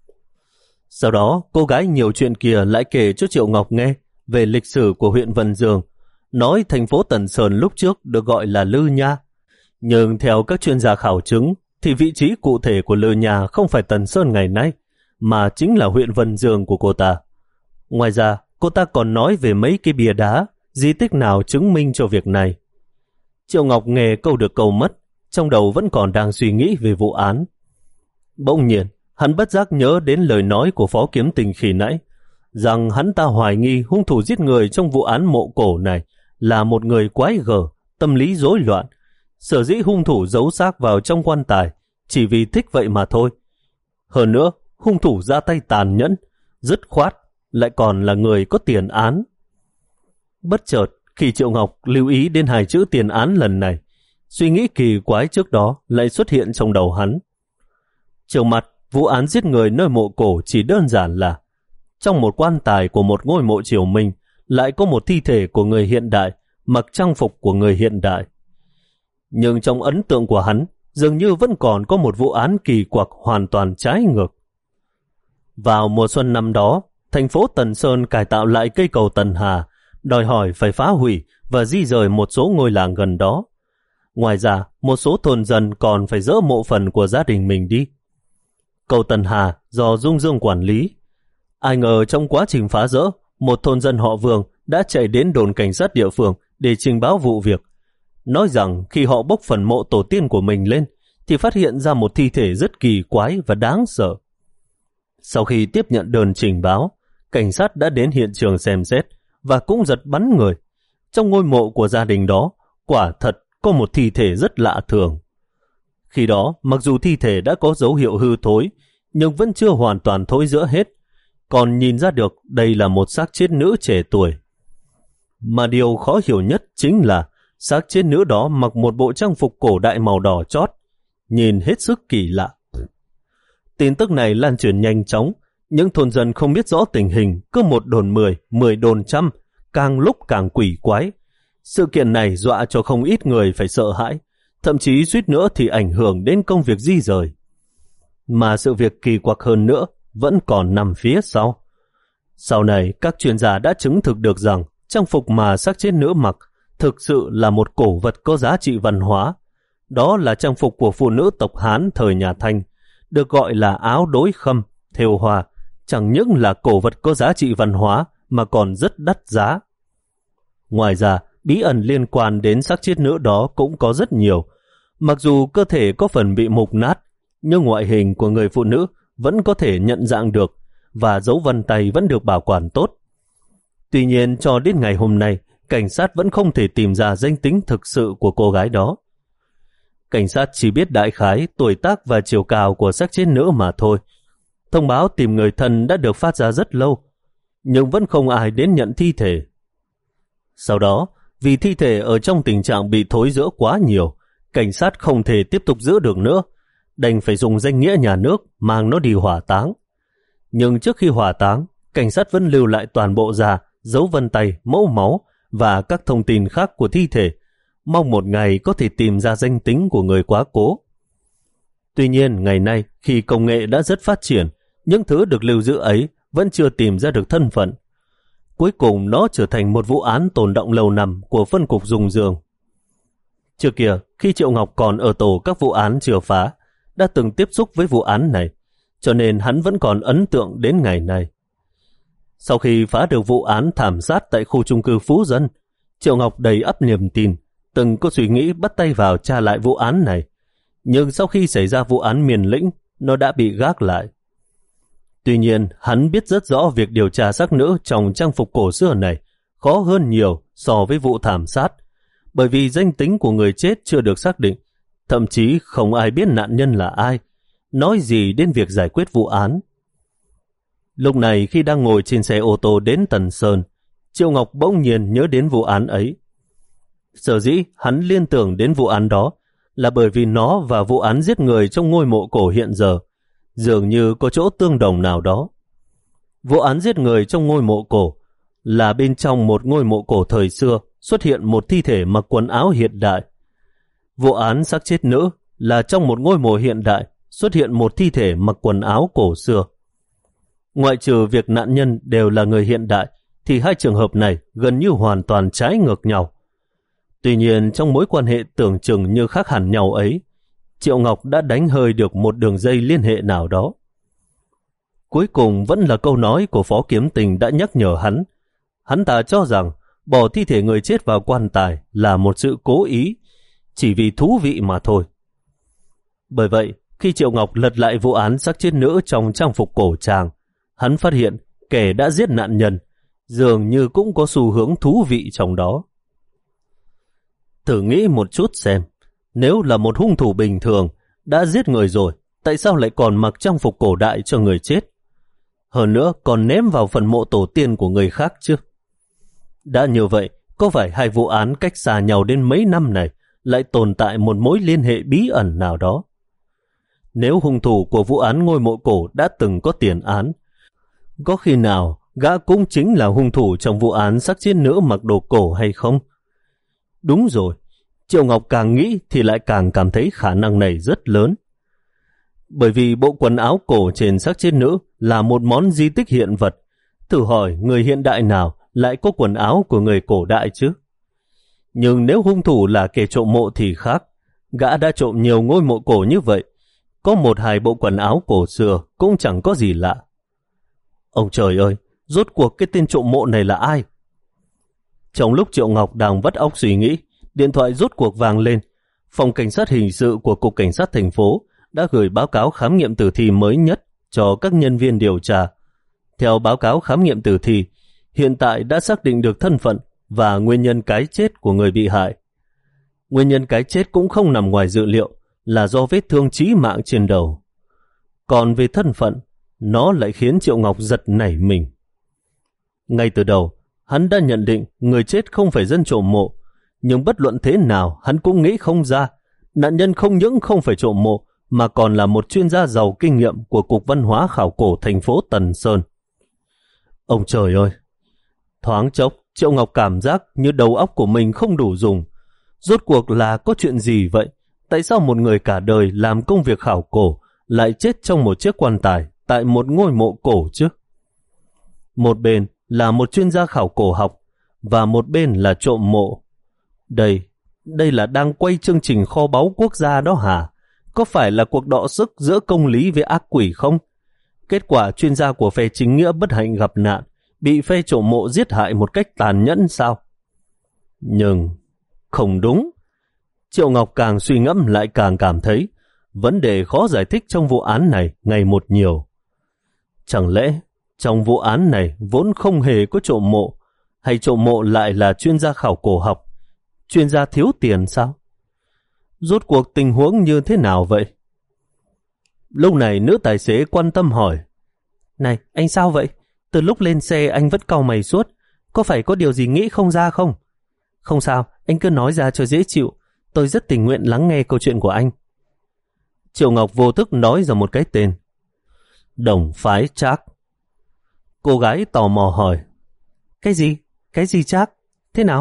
Speaker 1: Sau đó, cô gái nhiều chuyện kia lại kể cho Triệu Ngọc nghe về lịch sử của huyện Vân Dương, nói thành phố Tần Sơn lúc trước được gọi là Lư Nha. Nhưng theo các chuyên gia khảo chứng, thì vị trí cụ thể của Lư Nha không phải Tần Sơn ngày nay, mà chính là huyện Vân Dương của cô ta. Ngoài ra, cô ta còn nói về mấy cái bia đá, di tích nào chứng minh cho việc này. Triệu Ngọc nghe câu được câu mất, trong đầu vẫn còn đang suy nghĩ về vụ án. Bỗng nhiên, hắn bất giác nhớ đến lời nói của Phó Kiếm Tình khi nãy, rằng hắn ta hoài nghi hung thủ giết người trong vụ án mộ cổ này là một người quái gở, tâm lý rối loạn. Sở dĩ hung thủ giấu xác vào trong quan tài chỉ vì thích vậy mà thôi. Hơn nữa, hung thủ ra tay tàn nhẫn, dứt khoát, lại còn là người có tiền án. Bất chợt, khi Triệu Ngọc lưu ý đến hai chữ tiền án lần này, suy nghĩ kỳ quái trước đó lại xuất hiện trong đầu hắn. Trước mặt, vụ án giết người nơi mộ cổ chỉ đơn giản là trong một quan tài của một ngôi mộ triều Minh lại có một thi thể của người hiện đại mặc trang phục của người hiện đại. Nhưng trong ấn tượng của hắn, dường như vẫn còn có một vụ án kỳ quặc hoàn toàn trái ngược. Vào mùa xuân năm đó, thành phố Tần Sơn cải tạo lại cây cầu Tần Hà, đòi hỏi phải phá hủy và di rời một số ngôi làng gần đó. Ngoài ra, một số thôn dân còn phải dỡ mộ phần của gia đình mình đi. Cầu Tần Hà do Dung Dương quản lý. Ai ngờ trong quá trình phá rỡ, một thôn dân họ Vương đã chạy đến đồn cảnh sát địa phương để trình báo vụ việc, nói rằng khi họ bốc phần mộ tổ tiên của mình lên thì phát hiện ra một thi thể rất kỳ quái và đáng sợ. Sau khi tiếp nhận đơn trình báo, cảnh sát đã đến hiện trường xem xét và cũng giật bắn người. Trong ngôi mộ của gia đình đó, quả thật có một thi thể rất lạ thường. Khi đó, mặc dù thi thể đã có dấu hiệu hư thối, nhưng vẫn chưa hoàn toàn thối rữa hết, còn nhìn ra được đây là một xác chết nữ trẻ tuổi. Mà điều khó hiểu nhất chính là xác chết nữ đó mặc một bộ trang phục cổ đại màu đỏ chót, nhìn hết sức kỳ lạ. Tin tức này lan truyền nhanh chóng, những thôn dân không biết rõ tình hình, cứ một đồn mười, mười đồn trăm, càng lúc càng quỷ quái. Sự kiện này dọa cho không ít người phải sợ hãi, thậm chí suýt nữa thì ảnh hưởng đến công việc di rời. Mà sự việc kỳ quặc hơn nữa vẫn còn nằm phía sau. Sau này, các chuyên gia đã chứng thực được rằng trang phục mà xác chết nữ mặc thực sự là một cổ vật có giá trị văn hóa. Đó là trang phục của phụ nữ tộc Hán thời nhà Thanh, được gọi là áo đối khâm, thêu hoa, chẳng những là cổ vật có giá trị văn hóa mà còn rất đắt giá. Ngoài ra, bí ẩn liên quan đến xác chết nữ đó cũng có rất nhiều. Mặc dù cơ thể có phần bị mục nát, nhưng ngoại hình của người phụ nữ vẫn có thể nhận dạng được và dấu vân tay vẫn được bảo quản tốt. Tuy nhiên, cho đến ngày hôm nay, cảnh sát vẫn không thể tìm ra danh tính thực sự của cô gái đó. Cảnh sát chỉ biết đại khái, tuổi tác và chiều cao của xác chết nữ mà thôi. Thông báo tìm người thân đã được phát ra rất lâu, nhưng vẫn không ai đến nhận thi thể. Sau đó, vì thi thể ở trong tình trạng bị thối rữa quá nhiều, cảnh sát không thể tiếp tục giữ được nữa, đành phải dùng danh nghĩa nhà nước mang nó đi hỏa táng. Nhưng trước khi hỏa táng, cảnh sát vẫn lưu lại toàn bộ da, dấu vân tay, mẫu máu và các thông tin khác của thi thể, mong một ngày có thể tìm ra danh tính của người quá cố. Tuy nhiên, ngày nay, khi công nghệ đã rất phát triển, những thứ được lưu giữ ấy vẫn chưa tìm ra được thân phận. Cuối cùng nó trở thành một vụ án tồn đọng lâu năm của phân cục Dung Dương. Trước kia, khi Triệu Ngọc còn ở tổ các vụ án chưa phá, đã từng tiếp xúc với vụ án này, cho nên hắn vẫn còn ấn tượng đến ngày nay. Sau khi phá được vụ án thảm sát tại khu chung cư Phú Dân, Triệu Ngọc đầy ắp niềm tin, từng có suy nghĩ bắt tay vào tra lại vụ án này. Nhưng sau khi xảy ra vụ án Miền Lĩnh, nó đã bị gác lại. Tuy nhiên, hắn biết rất rõ việc điều tra xác nữ trong trang phục cổ xưa này khó hơn nhiều so với vụ thảm sát, bởi vì danh tính của người chết chưa được xác định, thậm chí không ai biết nạn nhân là ai, nói gì đến việc giải quyết vụ án. Lúc này khi đang ngồi trên xe ô tô đến Tần Sơn, Triệu Ngọc bỗng nhiên nhớ đến vụ án ấy. Sở dĩ hắn liên tưởng đến vụ án đó là bởi vì nó và vụ án giết người trong ngôi mộ cổ hiện giờ dường như có chỗ tương đồng nào đó. Vụ án giết người trong ngôi mộ cổ là bên trong một ngôi mộ cổ thời xưa xuất hiện một thi thể mặc quần áo hiện đại. Vụ án xác chết nữ là trong một ngôi mộ hiện đại xuất hiện một thi thể mặc quần áo cổ xưa. Ngoại trừ việc nạn nhân đều là người hiện đại, thì hai trường hợp này gần như hoàn toàn trái ngược nhau. Tuy nhiên, trong mối quan hệ tưởng chừng như khác hẳn nhau ấy, Triệu Ngọc đã đánh hơi được một đường dây liên hệ nào đó. Cuối cùng vẫn là câu nói của Phó Kiếm Tình đã nhắc nhở hắn. Hắn ta cho rằng bỏ thi thể người chết vào quan tài là một sự cố ý, chỉ vì thú vị mà thôi. Bởi vậy, khi Triệu Ngọc lật lại vụ án xác chết nữ trong trang phục cổ trang, hắn phát hiện kẻ đã giết nạn nhân dường như cũng có xu hướng thú vị trong đó. Thử nghĩ một chút xem, nếu là một hung thủ bình thường đã giết người rồi, tại sao lại còn mặc trang phục cổ đại cho người chết? Hơn nữa còn ném vào phần mộ tổ tiên của người khác chứ? Đã như vậy, có phải hai vụ án cách xa nhau đến mấy năm này lại tồn tại một mối liên hệ bí ẩn nào đó? Nếu hung thủ của vụ án ngôi mộ cổ đã từng có tiền án, có khi nào gã cũng chính là hung thủ trong vụ án xác chết nữ mặc đồ cổ hay không? Đúng rồi, Triệu Ngọc càng nghĩ thì lại càng cảm thấy khả năng này rất lớn. Bởi vì bộ quần áo cổ trên xác chết nữ là một món di tích hiện vật. Thử hỏi người hiện đại nào lại có quần áo của người cổ đại chứ? Nhưng nếu hung thủ là kẻ trộm mộ thì khác. Gã đã trộm nhiều ngôi mộ cổ như vậy, có một hai bộ quần áo cổ xưa cũng chẳng có gì lạ. Ông trời ơi, rốt cuộc cái tên trộm mộ này là ai? Trong lúc Triệu Ngọc đang vắt óc suy nghĩ, điện thoại rốt cuộc vang lên. Phòng cảnh sát hình sự của Cục Cảnh sát thành phố đã gửi báo cáo khám nghiệm tử thi mới nhất cho các nhân viên điều tra. Theo báo cáo khám nghiệm tử thi, hiện tại đã xác định được thân phận và nguyên nhân cái chết của người bị hại. Nguyên nhân cái chết cũng không nằm ngoài dự liệu, là do vết thương chí mạng trên đầu. Còn về thân phận, nó lại khiến Triệu Ngọc giật nảy mình. Ngay từ đầu, hắn đã nhận định người chết không phải dân trộm mộ, nhưng bất luận thế nào hắn cũng nghĩ không ra, nạn nhân không những không phải trộm mộ, mà còn là một chuyên gia giàu kinh nghiệm của Cục Văn hóa Khảo cổ thành phố Tần Sơn. Ông trời ơi! Thoáng chốc, Triệu Ngọc cảm giác như đầu óc của mình không đủ dùng. Rốt cuộc là có chuyện gì vậy? Tại sao một người cả đời làm công việc khảo cổ lại chết trong một chiếc quan tài tại một ngôi mộ cổ chứ? Một bên là một chuyên gia khảo cổ học và một bên là trộm mộ. Đây, đây là đang quay chương trình kho báu quốc gia đó hả? Có phải là cuộc đọ sức giữa công lý với ác quỷ không? Kết quả chuyên gia của phe chính nghĩa bất hạnh gặp nạn, bị phe trộm mộ giết hại một cách tàn nhẫn sao? Nhưng không đúng. Triệu Ngọc càng suy ngẫm lại càng cảm thấy vấn đề khó giải thích trong vụ án này ngày một nhiều. Chẳng lẽ trong vụ án này vốn không hề có trộm mộ, hay trộm mộ lại là chuyên gia khảo cổ học, chuyên gia thiếu tiền sao? Rốt cuộc tình huống như thế nào vậy? Lúc này nữ tài xế quan tâm hỏi: Này, anh sao vậy? Từ lúc lên xe anh vẫn cau mày suốt, có phải có điều gì nghĩ không ra không? Không sao, anh cứ nói ra cho dễ chịu, tôi rất tình nguyện lắng nghe câu chuyện của anh. Triệu Ngọc vô thức nói ra một cái tên: Đồng Phái Trác. Cô gái tò mò hỏi: Cái gì? Cái gì Trác? Thế nào?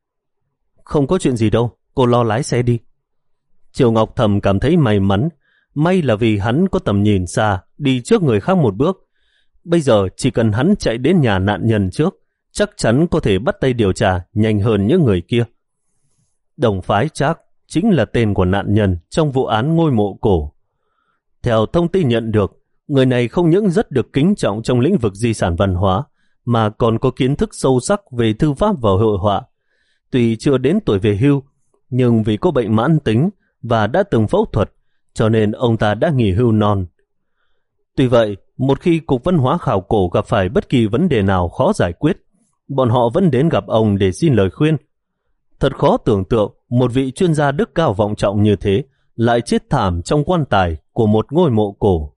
Speaker 1: Không có chuyện gì đâu, cô lo lái xe đi. Triệu Ngọc thầm cảm thấy may mắn, may là vì hắn có tầm nhìn xa, đi trước người khác một bước. Bây giờ chỉ cần hắn chạy đến nhà nạn nhân trước, chắc chắn có thể bắt tay điều tra nhanh hơn những người kia. Đồng Phái Trác chính là tên của nạn nhân trong vụ án ngôi mộ cổ. Theo thông tin nhận được, người này không những rất được kính trọng trong lĩnh vực di sản văn hóa, mà còn có kiến thức sâu sắc về thư pháp và hội họa. Tuy chưa đến tuổi về hưu, nhưng vì có bệnh mãn tính và đã từng phẫu thuật, cho nên ông ta đã nghỉ hưu non. Tuy vậy, một khi Cục Văn hóa Khảo cổ gặp phải bất kỳ vấn đề nào khó giải quyết, bọn họ vẫn đến gặp ông để xin lời khuyên. Thật khó tưởng tượng một vị chuyên gia đức cao vọng trọng như thế lại chết thảm trong quan tài của một ngôi mộ cổ.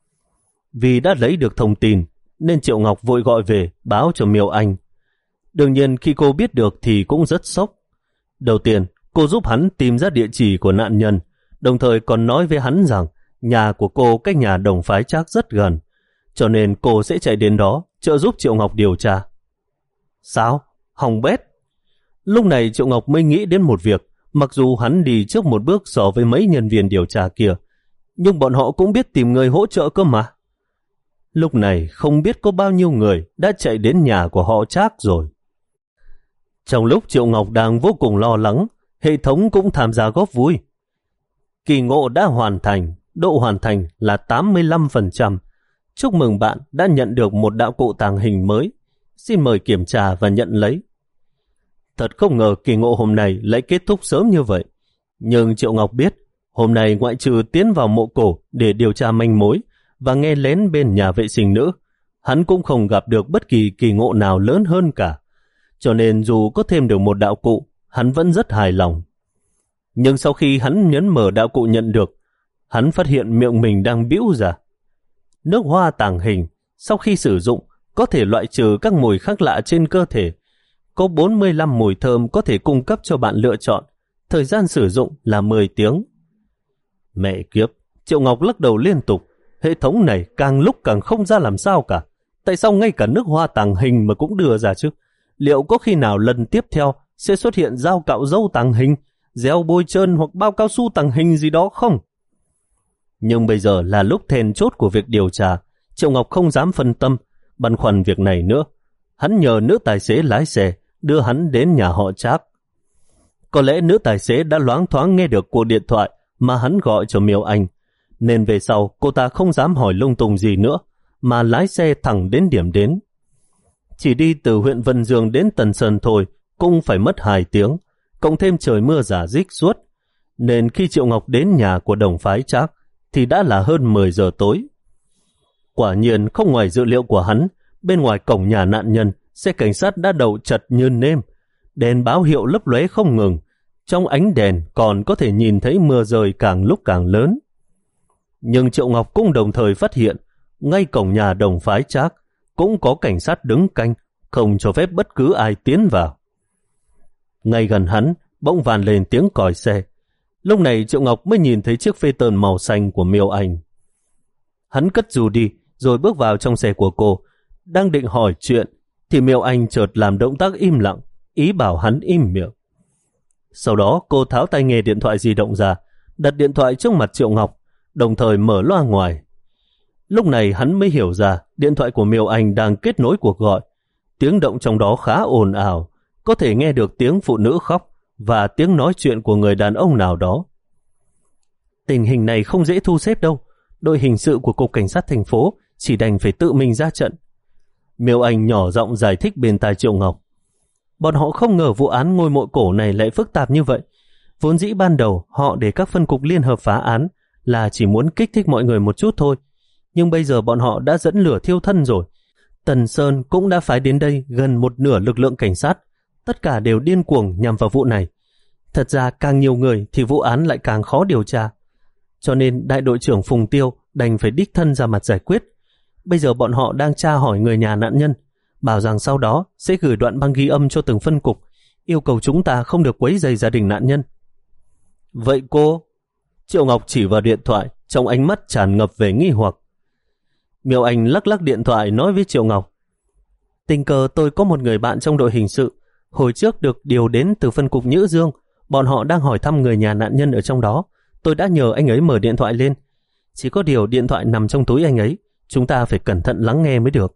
Speaker 1: Vì đã lấy được thông tin, nên Triệu Ngọc vội gọi về báo cho Miêu Anh. Đương nhiên khi cô biết được thì cũng rất sốc. Đầu tiên, cô giúp hắn tìm ra địa chỉ của nạn nhân, đồng thời còn nói với hắn rằng nhà của cô cách nhà Đồng Phái Trác rất gần, cho nên cô sẽ chạy đến đó trợ giúp Triệu Ngọc điều tra. Sao? Hỏng bét! Lúc này Triệu Ngọc mới nghĩ đến một việc, mặc dù hắn đi trước một bước so với mấy nhân viên điều tra kia, nhưng bọn họ cũng biết tìm người hỗ trợ cơ mà. Lúc này không biết có bao nhiêu người đã chạy đến nhà của họ Trác rồi. Trong lúc Triệu Ngọc đang vô cùng lo lắng, hệ thống cũng tham gia góp vui. Kỳ ngộ đã hoàn thành, độ hoàn thành là tám mươi lăm phần trăm. Chúc mừng bạn đã nhận được một đạo cụ tàng hình mới. Xin mời kiểm tra và nhận lấy. Thật không ngờ kỳ ngộ hôm nay lại kết thúc sớm như vậy. Nhưng Triệu Ngọc biết, hôm nay ngoại trừ tiến vào mộ cổ để điều tra manh mối và nghe lén bên nhà vệ sinh nữ, hắn cũng không gặp được bất kỳ kỳ ngộ nào lớn hơn cả. Cho nên dù có thêm được một đạo cụ, hắn vẫn rất hài lòng. Nhưng sau khi hắn nhấn mở đạo cụ nhận được, hắn phát hiện miệng mình đang bĩu ra. Nước hoa tàng hình, sau khi sử dụng, có thể loại trừ các mùi khác lạ trên cơ thể. Có bốn mươi lăm mùi thơm có thể cung cấp cho bạn lựa chọn. Thời gian sử dụng là mười tiếng. Mẹ kiếp, Triệu Ngọc lắc đầu liên tục. Hệ thống này càng lúc càng không ra làm sao cả. Tại sao ngay cả nước hoa tàng hình mà cũng đưa ra chứ? Liệu có khi nào lần tiếp theo sẽ xuất hiện dao cạo râu tàng hình, gel bôi trơn hoặc bao cao su tàng hình gì đó không? Nhưng bây giờ là lúc then chốt của việc điều tra. Triệu Ngọc không dám phân tâm, băn khoăn việc này nữa. Hắn nhờ nữ tài xế lái xe đưa hắn đến nhà họ Trác. Có lẽ nữ tài xế đã loáng thoáng nghe được cuộc điện thoại mà hắn gọi cho Miêu Anh, nên về sau cô ta không dám hỏi lung tung gì nữa, mà lái xe thẳng đến điểm đến. Chỉ đi từ huyện Vân Dương đến Tần Sơn thôi cũng phải mất hai tiếng, cộng thêm trời mưa rả rích suốt, nên khi Triệu Ngọc đến nhà của Đồng Phái Trác thì đã là hơn mười giờ tối. Quả nhiên không ngoài dự liệu của hắn, bên ngoài cổng nhà nạn nhân, xe cảnh sát đã đậu chật như nêm, đèn báo hiệu lấp lóe không ngừng, Trong ánh đèn còn có thể nhìn thấy mưa rơi càng lúc càng lớn. Nhưng Triệu Ngọc cũng đồng thời phát hiện, ngay cổng nhà Đồng Phái Trác cũng có cảnh sát đứng canh, không cho phép bất cứ ai tiến vào. Ngay gần hắn, bỗng vang lên tiếng còi xe. Lúc này Triệu Ngọc mới nhìn thấy chiếc phê tơn màu xanh của Miêu Anh. Hắn cất dù đi, rồi bước vào trong xe của cô. Đang định hỏi chuyện, thì Miêu Anh chợt làm động tác im lặng, ý bảo hắn im miệng. Sau đó cô tháo tai nghe điện thoại di động ra, đặt điện thoại trước mặt Triệu Ngọc, đồng thời mở loa ngoài. Lúc này hắn mới hiểu ra điện thoại của Miêu Anh đang kết nối cuộc gọi. Tiếng động trong đó khá ồn ào, có thể nghe được tiếng phụ nữ khóc và tiếng nói chuyện của người đàn ông nào đó. Tình hình này không dễ thu xếp đâu. Đội hình sự của Cục Cảnh sát thành phố chỉ đành phải tự mình ra trận. Miêu Anh nhỏ giọng giải thích bên tai Triệu Ngọc. Bọn họ không ngờ vụ án ngôi mộ cổ này lại phức tạp như vậy. Vốn dĩ ban đầu họ để các phân cục liên hợp phá án là chỉ muốn kích thích mọi người một chút thôi. Nhưng bây giờ bọn họ đã dẫn lửa thiêu thân rồi. Tần Sơn cũng đã phái đến đây gần một nửa lực lượng cảnh sát. Tất cả đều điên cuồng nhằm vào vụ này. Thật ra càng nhiều người thì vụ án lại càng khó điều tra. Cho nên đại đội trưởng Phùng Tiêu đành phải đích thân ra mặt giải quyết. Bây giờ bọn họ đang tra hỏi người nhà nạn nhân, bảo rằng sau đó sẽ gửi đoạn băng ghi âm cho từng phân cục, yêu cầu chúng ta không được quấy rầy gia đình nạn nhân. Vậy cô? Triệu Ngọc chỉ vào điện thoại, trong ánh mắt tràn ngập về nghi hoặc. Miêu Anh lắc lắc điện thoại nói với Triệu Ngọc. Tình cờ tôi có một người bạn trong đội hình sự, hồi trước được điều đến từ phân cục Nhữ Dương. Bọn họ đang hỏi thăm người nhà nạn nhân ở trong đó. Tôi đã nhờ anh ấy mở điện thoại lên. Chỉ có điều điện thoại nằm trong túi anh ấy. Chúng ta phải cẩn thận lắng nghe mới được.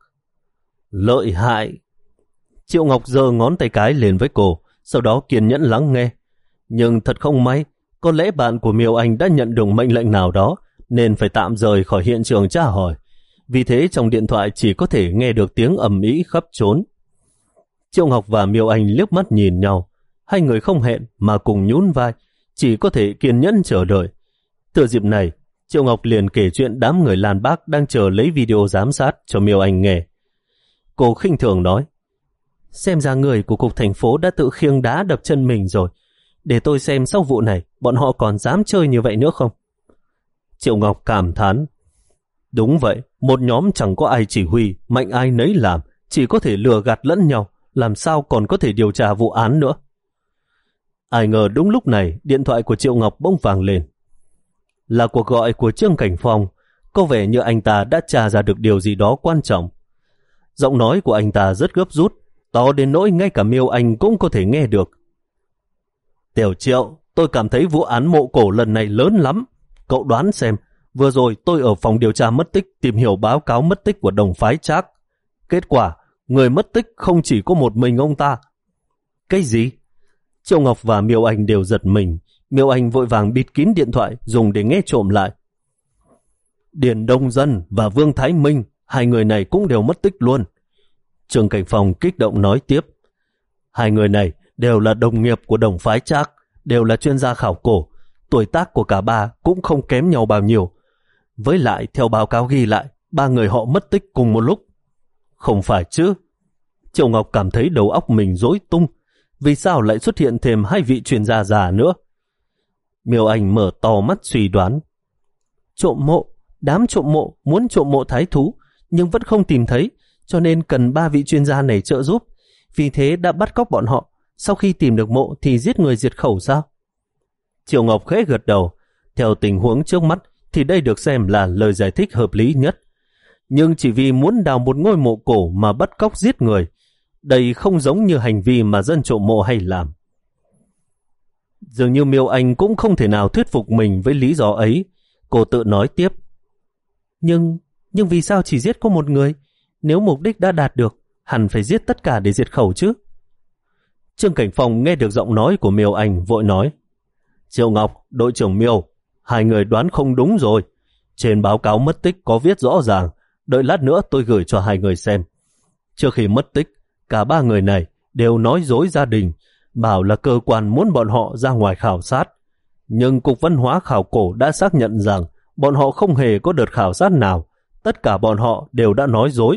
Speaker 1: Lợi hại. Triệu Ngọc giơ ngón tay cái lên với cô, sau đó kiên nhẫn lắng nghe. Nhưng thật không may, có lẽ bạn của Miêu Anh đã nhận được mệnh lệnh nào đó nên phải tạm rời khỏi hiện trường tra hỏi. Vì thế trong điện thoại chỉ có thể nghe được tiếng ầm ĩ khắp trốn. Triệu Ngọc và Miêu Anh liếc mắt nhìn nhau. Hai người không hẹn mà cùng nhún vai, chỉ có thể kiên nhẫn chờ đợi. Từ dịp này, Triệu Ngọc liền kể chuyện đám người Lan Bác đang chờ lấy video giám sát cho Miêu Anh nghe. Cô khinh thường nói, xem ra người của cục thành phố đã tự khiêng đá đập chân mình rồi. Để tôi xem sau vụ này bọn họ còn dám chơi như vậy nữa không? Triệu Ngọc cảm thán, đúng vậy, một nhóm chẳng có ai chỉ huy, mạnh ai nấy làm, chỉ có thể lừa gạt lẫn nhau, làm sao còn có thể điều tra vụ án nữa. Ai ngờ đúng lúc này điện thoại của Triệu Ngọc bỗng vang lên. Là cuộc gọi của Trương Cảnh Phong. Có vẻ như anh ta đã tra ra được điều gì đó quan trọng. Giọng nói của anh ta rất gấp rút, to đến nỗi ngay cả Miêu Anh cũng có thể nghe được. Tiểu Triệu, tôi cảm thấy vụ án mộ cổ lần này lớn lắm. Cậu đoán xem, vừa rồi tôi ở phòng điều tra mất tích tìm hiểu báo cáo mất tích của Đồng Phái Trác. Kết quả, người mất tích không chỉ có một mình ông ta. Cái gì? Triệu Ngọc và Miêu Anh đều giật mình. Miêu Anh vội vàng bịt kín điện thoại dùng để nghe trộm lại. Điền Đông Dân và Vương Thái Minh, hai người này cũng đều mất tích luôn. Trương Cảnh Phong kích động nói tiếp. Hai người này đều là đồng nghiệp của Đồng Phái Trác, đều là chuyên gia khảo cổ. Tuổi tác của cả ba cũng không kém nhau bao nhiêu. Với lại theo báo cáo ghi lại, ba người họ mất tích cùng một lúc. Không phải chứ? Triệu Ngọc cảm thấy đầu óc mình rối tung. Vì sao lại xuất hiện thêm hai vị chuyên gia già nữa? Miêu Anh mở to mắt suy đoán. Trộm mộ, đám trộm mộ muốn trộm mộ thái thú nhưng vẫn không tìm thấy, cho nên cần ba vị chuyên gia này trợ giúp. Vì thế đã bắt cóc bọn họ, sau khi tìm được mộ thì giết người diệt khẩu sao? Triệu Ngọc khẽ gật đầu. Theo tình huống trước mắt thì đây được xem là lời giải thích hợp lý nhất. Nhưng chỉ vì muốn đào một ngôi mộ cổ mà bắt cóc giết người, đây không giống như hành vi mà dân trộm mộ hay làm. Dường như Miêu Anh cũng không thể nào thuyết phục mình với lý do ấy. Cô tự nói tiếp. Nhưng, nhưng vì sao chỉ giết có một người? Nếu mục đích đã đạt được, hẳn phải giết tất cả để diệt khẩu chứ. Trương Cảnh Phong nghe được giọng nói của Miêu Anh vội nói. Triệu Ngọc, đội trưởng Miêu, hai người đoán không đúng rồi. Trên báo cáo mất tích có viết rõ ràng, đợi lát nữa tôi gửi cho hai người xem. Trước khi mất tích, cả ba người này đều nói dối gia đình, bảo là cơ quan muốn bọn họ ra ngoài khảo sát. Nhưng Cục Văn hóa Khảo cổ đã xác nhận rằng bọn họ không hề có đợt khảo sát nào. Tất cả bọn họ đều đã nói dối.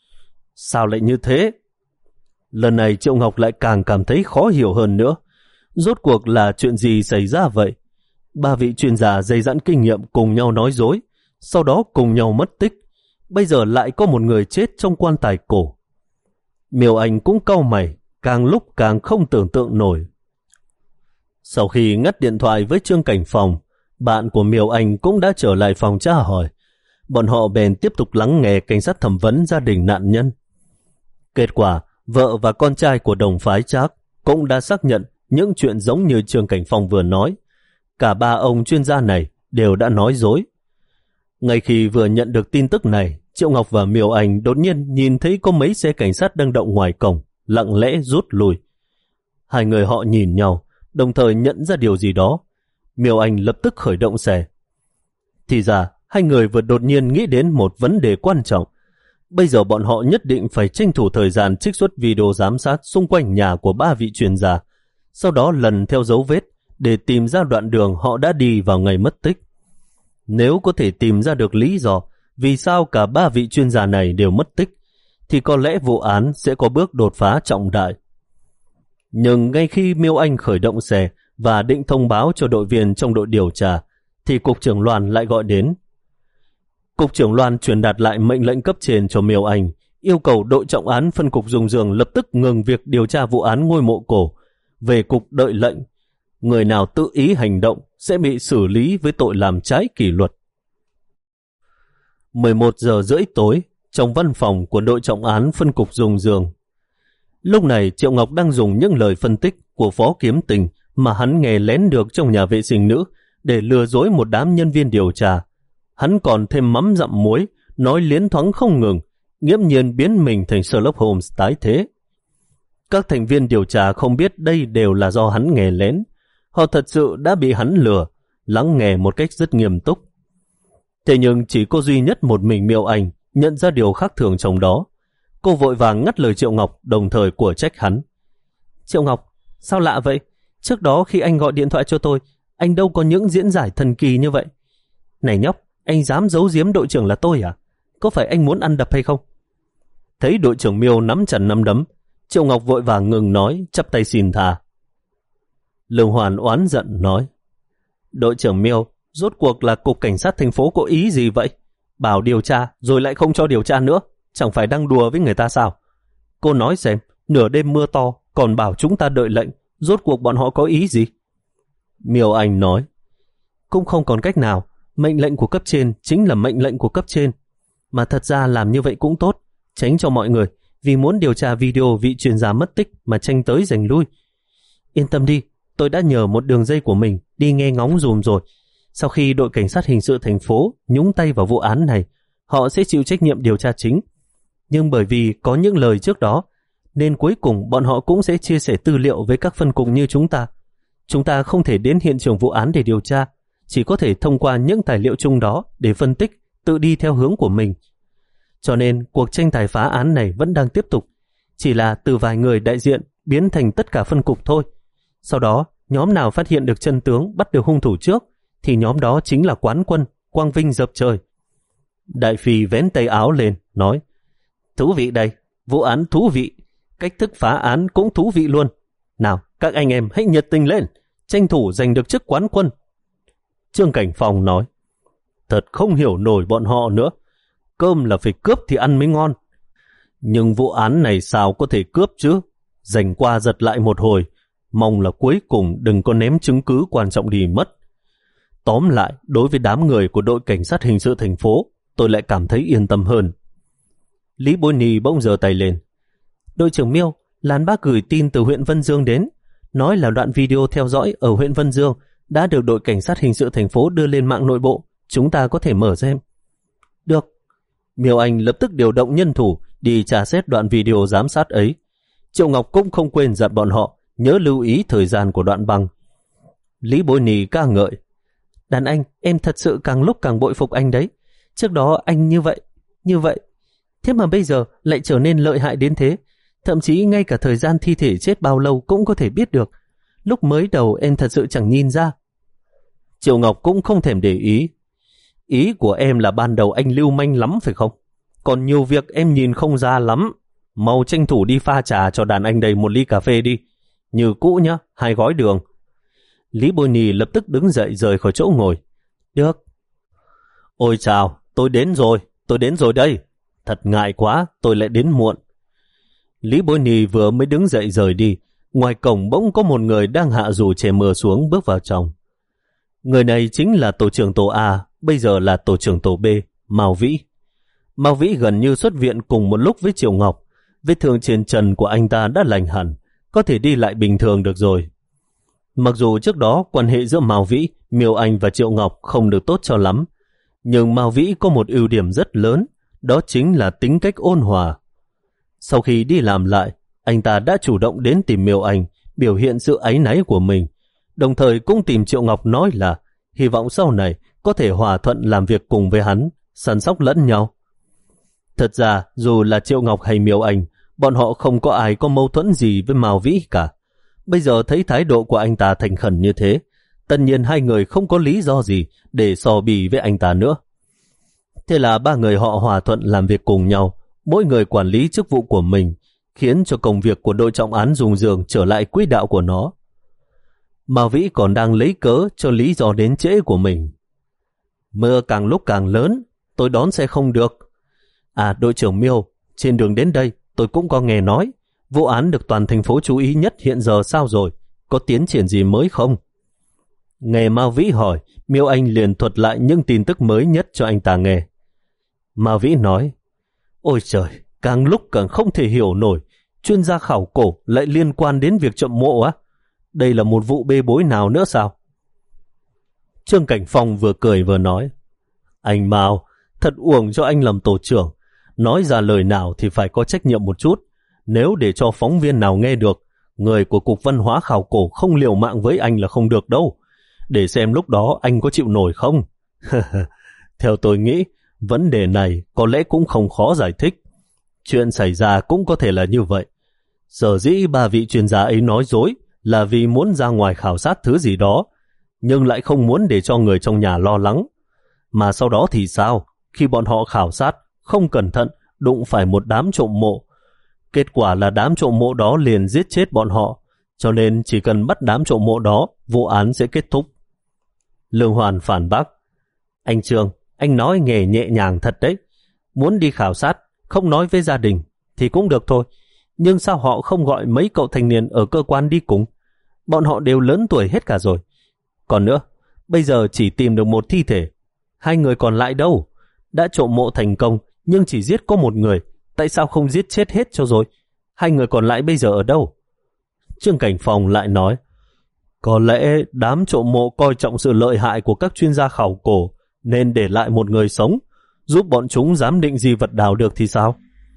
Speaker 1: Sao lại như thế? Lần này Triệu Ngọc lại càng cảm thấy khó hiểu hơn nữa. Rốt cuộc là chuyện gì xảy ra vậy? Ba vị chuyên gia dày dặn kinh nghiệm cùng nhau nói dối, sau đó cùng nhau mất tích. Bây giờ lại có một người chết trong quan tài cổ. Miêu Anh cũng cau mày, càng lúc càng không tưởng tượng nổi. Sau khi ngắt điện thoại với Trương Cảnh Phong, bạn của Miêu Anh cũng đã trở lại phòng tra hỏi. Bọn họ bèn tiếp tục lắng nghe cảnh sát thẩm vấn gia đình nạn nhân. Kết quả, vợ và con trai của đồng phái Trác cũng đã xác nhận những chuyện giống như Trương Cảnh Phong vừa nói. Cả ba ông chuyên gia này đều đã nói dối. Ngay khi vừa nhận được tin tức này, Triệu Ngọc và Miêu Anh đột nhiên nhìn thấy có mấy xe cảnh sát đang đậu ngoài cổng, lặng lẽ rút lui. Hai người họ nhìn nhau, đồng thời nhận ra điều gì đó. Miêu Anh lập tức khởi động xe. Thì ra, hai người vừa đột nhiên nghĩ đến một vấn đề quan trọng. Bây giờ bọn họ nhất định phải tranh thủ thời gian trích xuất video giám sát xung quanh nhà của ba vị chuyên gia, sau đó lần theo dấu vết để tìm ra đoạn đường họ đã đi vào ngày mất tích. Nếu có thể tìm ra được lý do vì sao cả ba vị chuyên gia này đều mất tích, thì có lẽ vụ án sẽ có bước đột phá trọng đại. Nhưng ngay khi Miêu Anh khởi động xe và định thông báo cho đội viên trong đội điều tra, thì Cục trưởng Loan lại gọi đến. Cục trưởng Loan truyền đạt lại mệnh lệnh cấp trên cho Miêu Anh, yêu cầu đội trọng án phân cục Dung Dương lập tức ngừng việc điều tra vụ án ngôi mộ cổ, về cục đợi lệnh. Người nào tự ý hành động sẽ bị xử lý với tội làm trái kỷ luật. mười một giờ rưỡi tối, trong văn phòng của đội trọng án phân cục Dung Dương. Lúc này Triệu Ngọc đang dùng những lời phân tích của Phó Kiếm Tình mà hắn nghe lén được trong nhà vệ sinh nữ để lừa dối một đám nhân viên điều tra. Hắn còn thêm mắm dặm muối, nói liến thoáng không ngừng, nghiễm nhiên biến mình thành Sherlock Holmes tái thế. Các thành viên điều tra không biết đây đều là do hắn nghe lén. Họ thật sự đã bị hắn lừa, lắng nghe một cách rất nghiêm túc. Thế nhưng chỉ có duy nhất một mình Miêu Anh nhận ra điều khác thường trong đó. Cô vội vàng ngắt lời Triệu Ngọc, đồng thời của trách hắn. Triệu Ngọc, sao lạ vậy? Trước đó khi anh gọi điện thoại cho tôi, anh đâu có những diễn giải thần kỳ như vậy. Này nhóc, anh dám giấu giếm đội trưởng là tôi à? Có phải anh muốn ăn đập hay không? Thấy đội trưởng Miêu nắm chặt nắm đấm, Triệu Ngọc vội vàng ngừng nói, chắp tay xin tha. Lương Hoàn oán giận nói, đội trưởng Miêu, rốt cuộc là cục cảnh sát thành phố có ý gì vậy? Bảo điều tra rồi lại không cho điều tra nữa, chẳng phải đang đùa với người ta sao? Cô nói xem, nửa đêm mưa to còn bảo chúng ta đợi lệnh, rốt cuộc bọn họ có ý gì? Miêu Anh nói, cũng không còn cách nào, mệnh lệnh của cấp trên chính là mệnh lệnh của cấp trên. Mà thật ra làm như vậy cũng tốt, tránh cho mọi người vì muốn điều tra video vị chuyên gia mất tích mà tranh tới giành lui. Yên tâm đi, tôi đã nhờ một đường dây của mình đi nghe ngóng dùm rồi. Sau khi đội cảnh sát hình sự thành phố nhúng tay vào vụ án này, họ sẽ chịu trách nhiệm điều tra chính. Nhưng bởi vì có những lời trước đó, nên cuối cùng bọn họ cũng sẽ chia sẻ tư liệu với các phân cục như chúng ta. Chúng ta không thể đến hiện trường vụ án để điều tra, chỉ có thể thông qua những tài liệu chung đó để phân tích, tự đi theo hướng của mình. Cho nên cuộc tranh tài phá án này vẫn đang tiếp tục, chỉ là từ vài người đại diện biến thành tất cả phân cục thôi. Sau đó, nhóm nào phát hiện được chân tướng, bắt được hung thủ trước, thì nhóm đó chính là quán quân, quang vinh dập trời. Đại Phi vén tay áo lên, nói, thú vị đây, vụ án thú vị, cách thức phá án cũng thú vị luôn. Nào, các anh em hãy nhiệt tình lên, tranh thủ giành được chức quán quân. Trương Cảnh Phong nói, thật không hiểu nổi bọn họ nữa, cơm là phải cướp thì ăn mới ngon. Nhưng vụ án này sao có thể cướp chứ? Giành qua giật lại một hồi, mong là cuối cùng đừng có ném chứng cứ quan trọng đi mất. Tóm lại, đối với đám người của đội cảnh sát hình sự thành phố, tôi lại cảm thấy yên tâm hơn. Lý Bối Nì bỗng giơ tay lên. Đội trưởng Miêu, Lan Bác gửi tin từ huyện Vân Dương đến, nói là đoạn video theo dõi ở huyện Vân Dương đã được đội cảnh sát hình sự thành phố đưa lên mạng nội bộ, chúng ta có thể mở xem. Được. Miêu Anh lập tức điều động nhân thủ đi tra xét đoạn video giám sát ấy. Triệu Ngọc cũng không quên dặn bọn họ nhớ lưu ý thời gian của đoạn băng. Lý Bối Nì ca ngợi, đàn anh, em thật sự càng lúc càng bội phục anh đấy. Trước đó anh như vậy, như vậy, thế mà bây giờ lại trở nên lợi hại đến thế. Thậm chí ngay cả thời gian thi thể chết bao lâu cũng có thể biết được. Lúc mới đầu em thật sự chẳng nhìn ra. Triệu Ngọc cũng không thèm để ý. Ý của em là ban đầu anh lưu manh lắm phải không? Còn nhiều việc em nhìn không ra lắm. Mau tranh thủ đi pha trà cho đàn anh đầy một ly cà phê đi. Như cũ nhá, hai gói đường. Lý Bôi Nì lập tức đứng dậy rời khỏi chỗ ngồi. Được. Ôi chào, tôi đến rồi, tôi đến rồi đây. Thật ngại quá, tôi lại đến muộn. Lý Bôi Nì vừa mới đứng dậy rời đi, ngoài cổng bỗng có một người đang hạ dù che mưa xuống bước vào trong. Người này chính là tổ trưởng tổ A, bây giờ là tổ trưởng tổ B, Mao Vĩ. Mao Vĩ gần như xuất viện cùng một lúc với Triệu Ngọc. Vết thương trên trần của anh ta đã lành hẳn, có thể đi lại bình thường được rồi. Mặc dù trước đó quan hệ giữa Mao Vĩ, Miêu Anh và Triệu Ngọc không được tốt cho lắm, nhưng Mao Vĩ có một ưu điểm rất lớn, đó chính là tính cách ôn hòa. Sau khi đi làm lại, anh ta đã chủ động đến tìm Miêu Anh, biểu hiện sự áy náy của mình, đồng thời cũng tìm Triệu Ngọc nói là hy vọng sau này có thể hòa thuận làm việc cùng với hắn, săn sóc lẫn nhau. Thật ra, dù là Triệu Ngọc hay Miêu Anh, bọn họ không có ai có mâu thuẫn gì với Mao Vĩ cả. Bây giờ thấy thái độ của anh ta thành khẩn như thế, tất nhiên hai người không có lý do gì để so bì với anh ta nữa. Thế là ba người họ hòa thuận làm việc cùng nhau, mỗi người quản lý chức vụ của mình, khiến cho công việc của đội trọng án Dung Dương trở lại quỹ đạo của nó. Mao Vĩ còn đang lấy cớ cho lý do đến trễ của mình. Mưa càng lúc càng lớn, tôi đón xe không được. À, đội trưởng Miêu, trên đường đến đây tôi cũng có nghe nói vụ án được toàn thành phố chú ý nhất hiện giờ sao rồi, có tiến triển gì mới không? Nghe Mao Vĩ hỏi, Miêu Anh liền thuật lại những tin tức mới nhất cho anh ta nghe. Mao Vĩ nói, ôi trời, càng lúc càng không thể hiểu nổi, chuyên gia khảo cổ lại liên quan đến việc trộm mộ á? Đây là một vụ bê bối nào nữa sao? Trương Cảnh Phong vừa cười vừa nói, anh Mao, thật uổng cho anh làm tổ trưởng, nói ra lời nào thì phải có trách nhiệm một chút. Nếu để cho phóng viên nào nghe được, người của Cục Văn hóa Khảo cổ không liều mạng với anh là không được đâu. Để xem lúc đó anh có chịu nổi không? Theo tôi nghĩ, vấn đề này có lẽ cũng không khó giải thích. Chuyện xảy ra cũng có thể là như vậy. Sở dĩ ba vị chuyên gia ấy nói dối là vì muốn ra ngoài khảo sát thứ gì đó, nhưng lại không muốn để cho người trong nhà lo lắng. Mà sau đó thì sao? Khi bọn họ khảo sát, không cẩn thận, đụng phải một đám trộm mộ. Kết quả là đám trộm mộ đó liền giết chết bọn họ, cho nên chỉ cần bắt đám trộm mộ đó, vụ án sẽ kết thúc. Lương Hoàn phản bác, anh Trương, anh nói nghe nhẹ nhàng thật đấy. Muốn đi khảo sát, không nói với gia đình thì cũng được thôi. Nhưng sao họ không gọi mấy cậu thanh niên ở cơ quan đi cùng? Bọn họ đều lớn tuổi hết cả rồi. Còn nữa, bây giờ chỉ tìm được một thi thể. Hai người còn lại đâu? Đã trộm mộ thành công, nhưng chỉ giết có một người. Tại sao không giết chết hết cho rồi? Hai người còn lại bây giờ ở đâu? Trương Cảnh Phong lại nói, có lẽ đám trộm mộ coi trọng sự lợi hại của các chuyên gia khảo cổ, nên để lại một người sống, giúp bọn chúng giám định di vật đào được thì sao?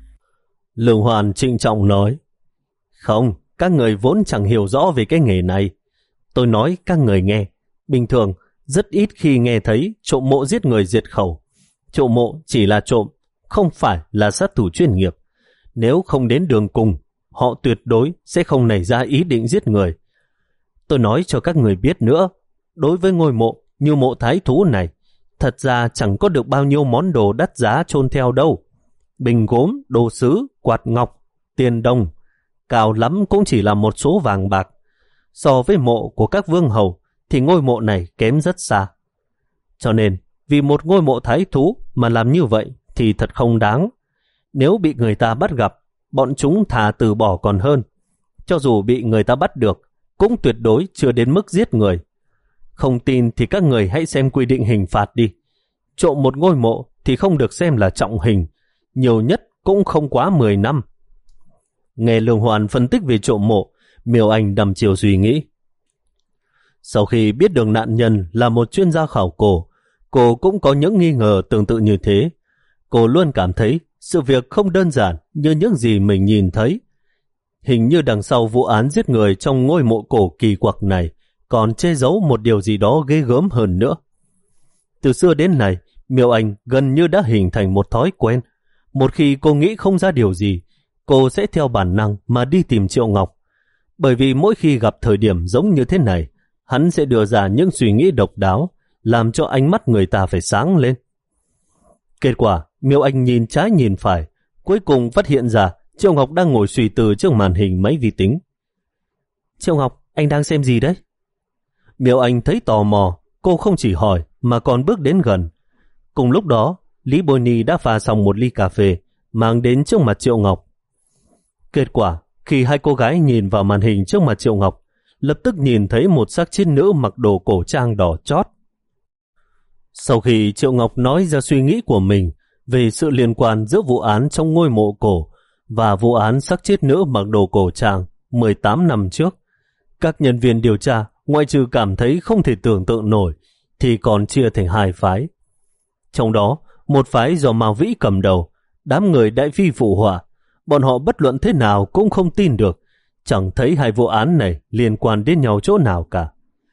Speaker 1: Lương Hoàn trịnh trọng nói, không, các người vốn chẳng hiểu rõ về cái nghề này. Tôi nói các người nghe, bình thường rất ít khi nghe thấy trộm mộ giết người diệt khẩu. Trộm mộ chỉ là trộm, không phải là sát thủ chuyên nghiệp. Nếu không đến đường cùng, họ tuyệt đối sẽ không nảy ra ý định giết người. Tôi nói cho các người biết nữa, đối với ngôi mộ như mộ Thái Thú này, thật ra chẳng có được bao nhiêu món đồ đắt giá chôn theo đâu. Bình gốm, đồ sứ, quạt ngọc, tiền đồng, cao lắm cũng chỉ là một số vàng bạc. So với mộ của các vương hầu thì ngôi mộ này kém rất xa. Cho nên, vì một ngôi mộ Thái Thú mà làm như vậy thì thật không đáng. Nếu bị người ta bắt gặp, bọn chúng thà từ bỏ còn hơn. Cho dù bị người ta bắt được, cũng tuyệt đối chưa đến mức giết người. Không tin thì các người hãy xem quy định hình phạt đi. Trộm một ngôi mộ thì không được xem là trọng hình, nhiều nhất cũng không quá mười năm. Nghe Lương Hoàn phân tích về trộm mộ, Miêu Anh đăm chiều suy nghĩ. Sau khi biết được nạn nhân là một chuyên gia khảo cổ, cô cũng có những nghi ngờ tương tự như thế. Cô luôn cảm thấy sự việc không đơn giản như những gì mình nhìn thấy. Hình như đằng sau vụ án giết người trong ngôi mộ cổ kỳ quặc này còn che giấu một điều gì đó ghê gớm hơn nữa. Từ xưa đến nay, Miêu Anh gần như đã hình thành một thói quen. Một khi cô nghĩ không ra điều gì, cô sẽ theo bản năng mà đi tìm Triệu Ngọc. Bởi vì mỗi khi gặp thời điểm giống như thế này, hắn sẽ đưa ra những suy nghĩ độc đáo, làm cho ánh mắt người ta phải sáng lên. Kết quả, Miêu Anh nhìn trái nhìn phải, cuối cùng phát hiện ra Triệu Ngọc đang ngồi suy tư trước màn hình máy vi tính. Triệu Ngọc, anh đang xem gì đấy? Miêu Anh thấy tò mò, cô không chỉ hỏi mà còn bước đến gần. Cùng lúc đó, Lý Bôi Ni đã pha xong một ly cà phê, mang đến trước mặt Triệu Ngọc. Kết quả, khi hai cô gái nhìn vào màn hình trước mặt Triệu Ngọc, lập tức nhìn thấy một xác chết nữ mặc đồ cổ trang đỏ chót. Sau khi Triệu Ngọc nói ra suy nghĩ của mình về sự liên quan giữa vụ án trong ngôi mộ cổ và vụ án xác chết nữ mặc đồ cổ trang mười tám năm trước, các nhân viên điều tra ngoại trừ cảm thấy không thể tưởng tượng nổi thì còn chia thành hai phái. Trong đó, một phái do Mao Vĩ cầm đầu, đám người đại phi phụ họa, bọn họ bất luận thế nào cũng không tin được, chẳng thấy hai vụ án này liên quan đến nhau chỗ nào cả.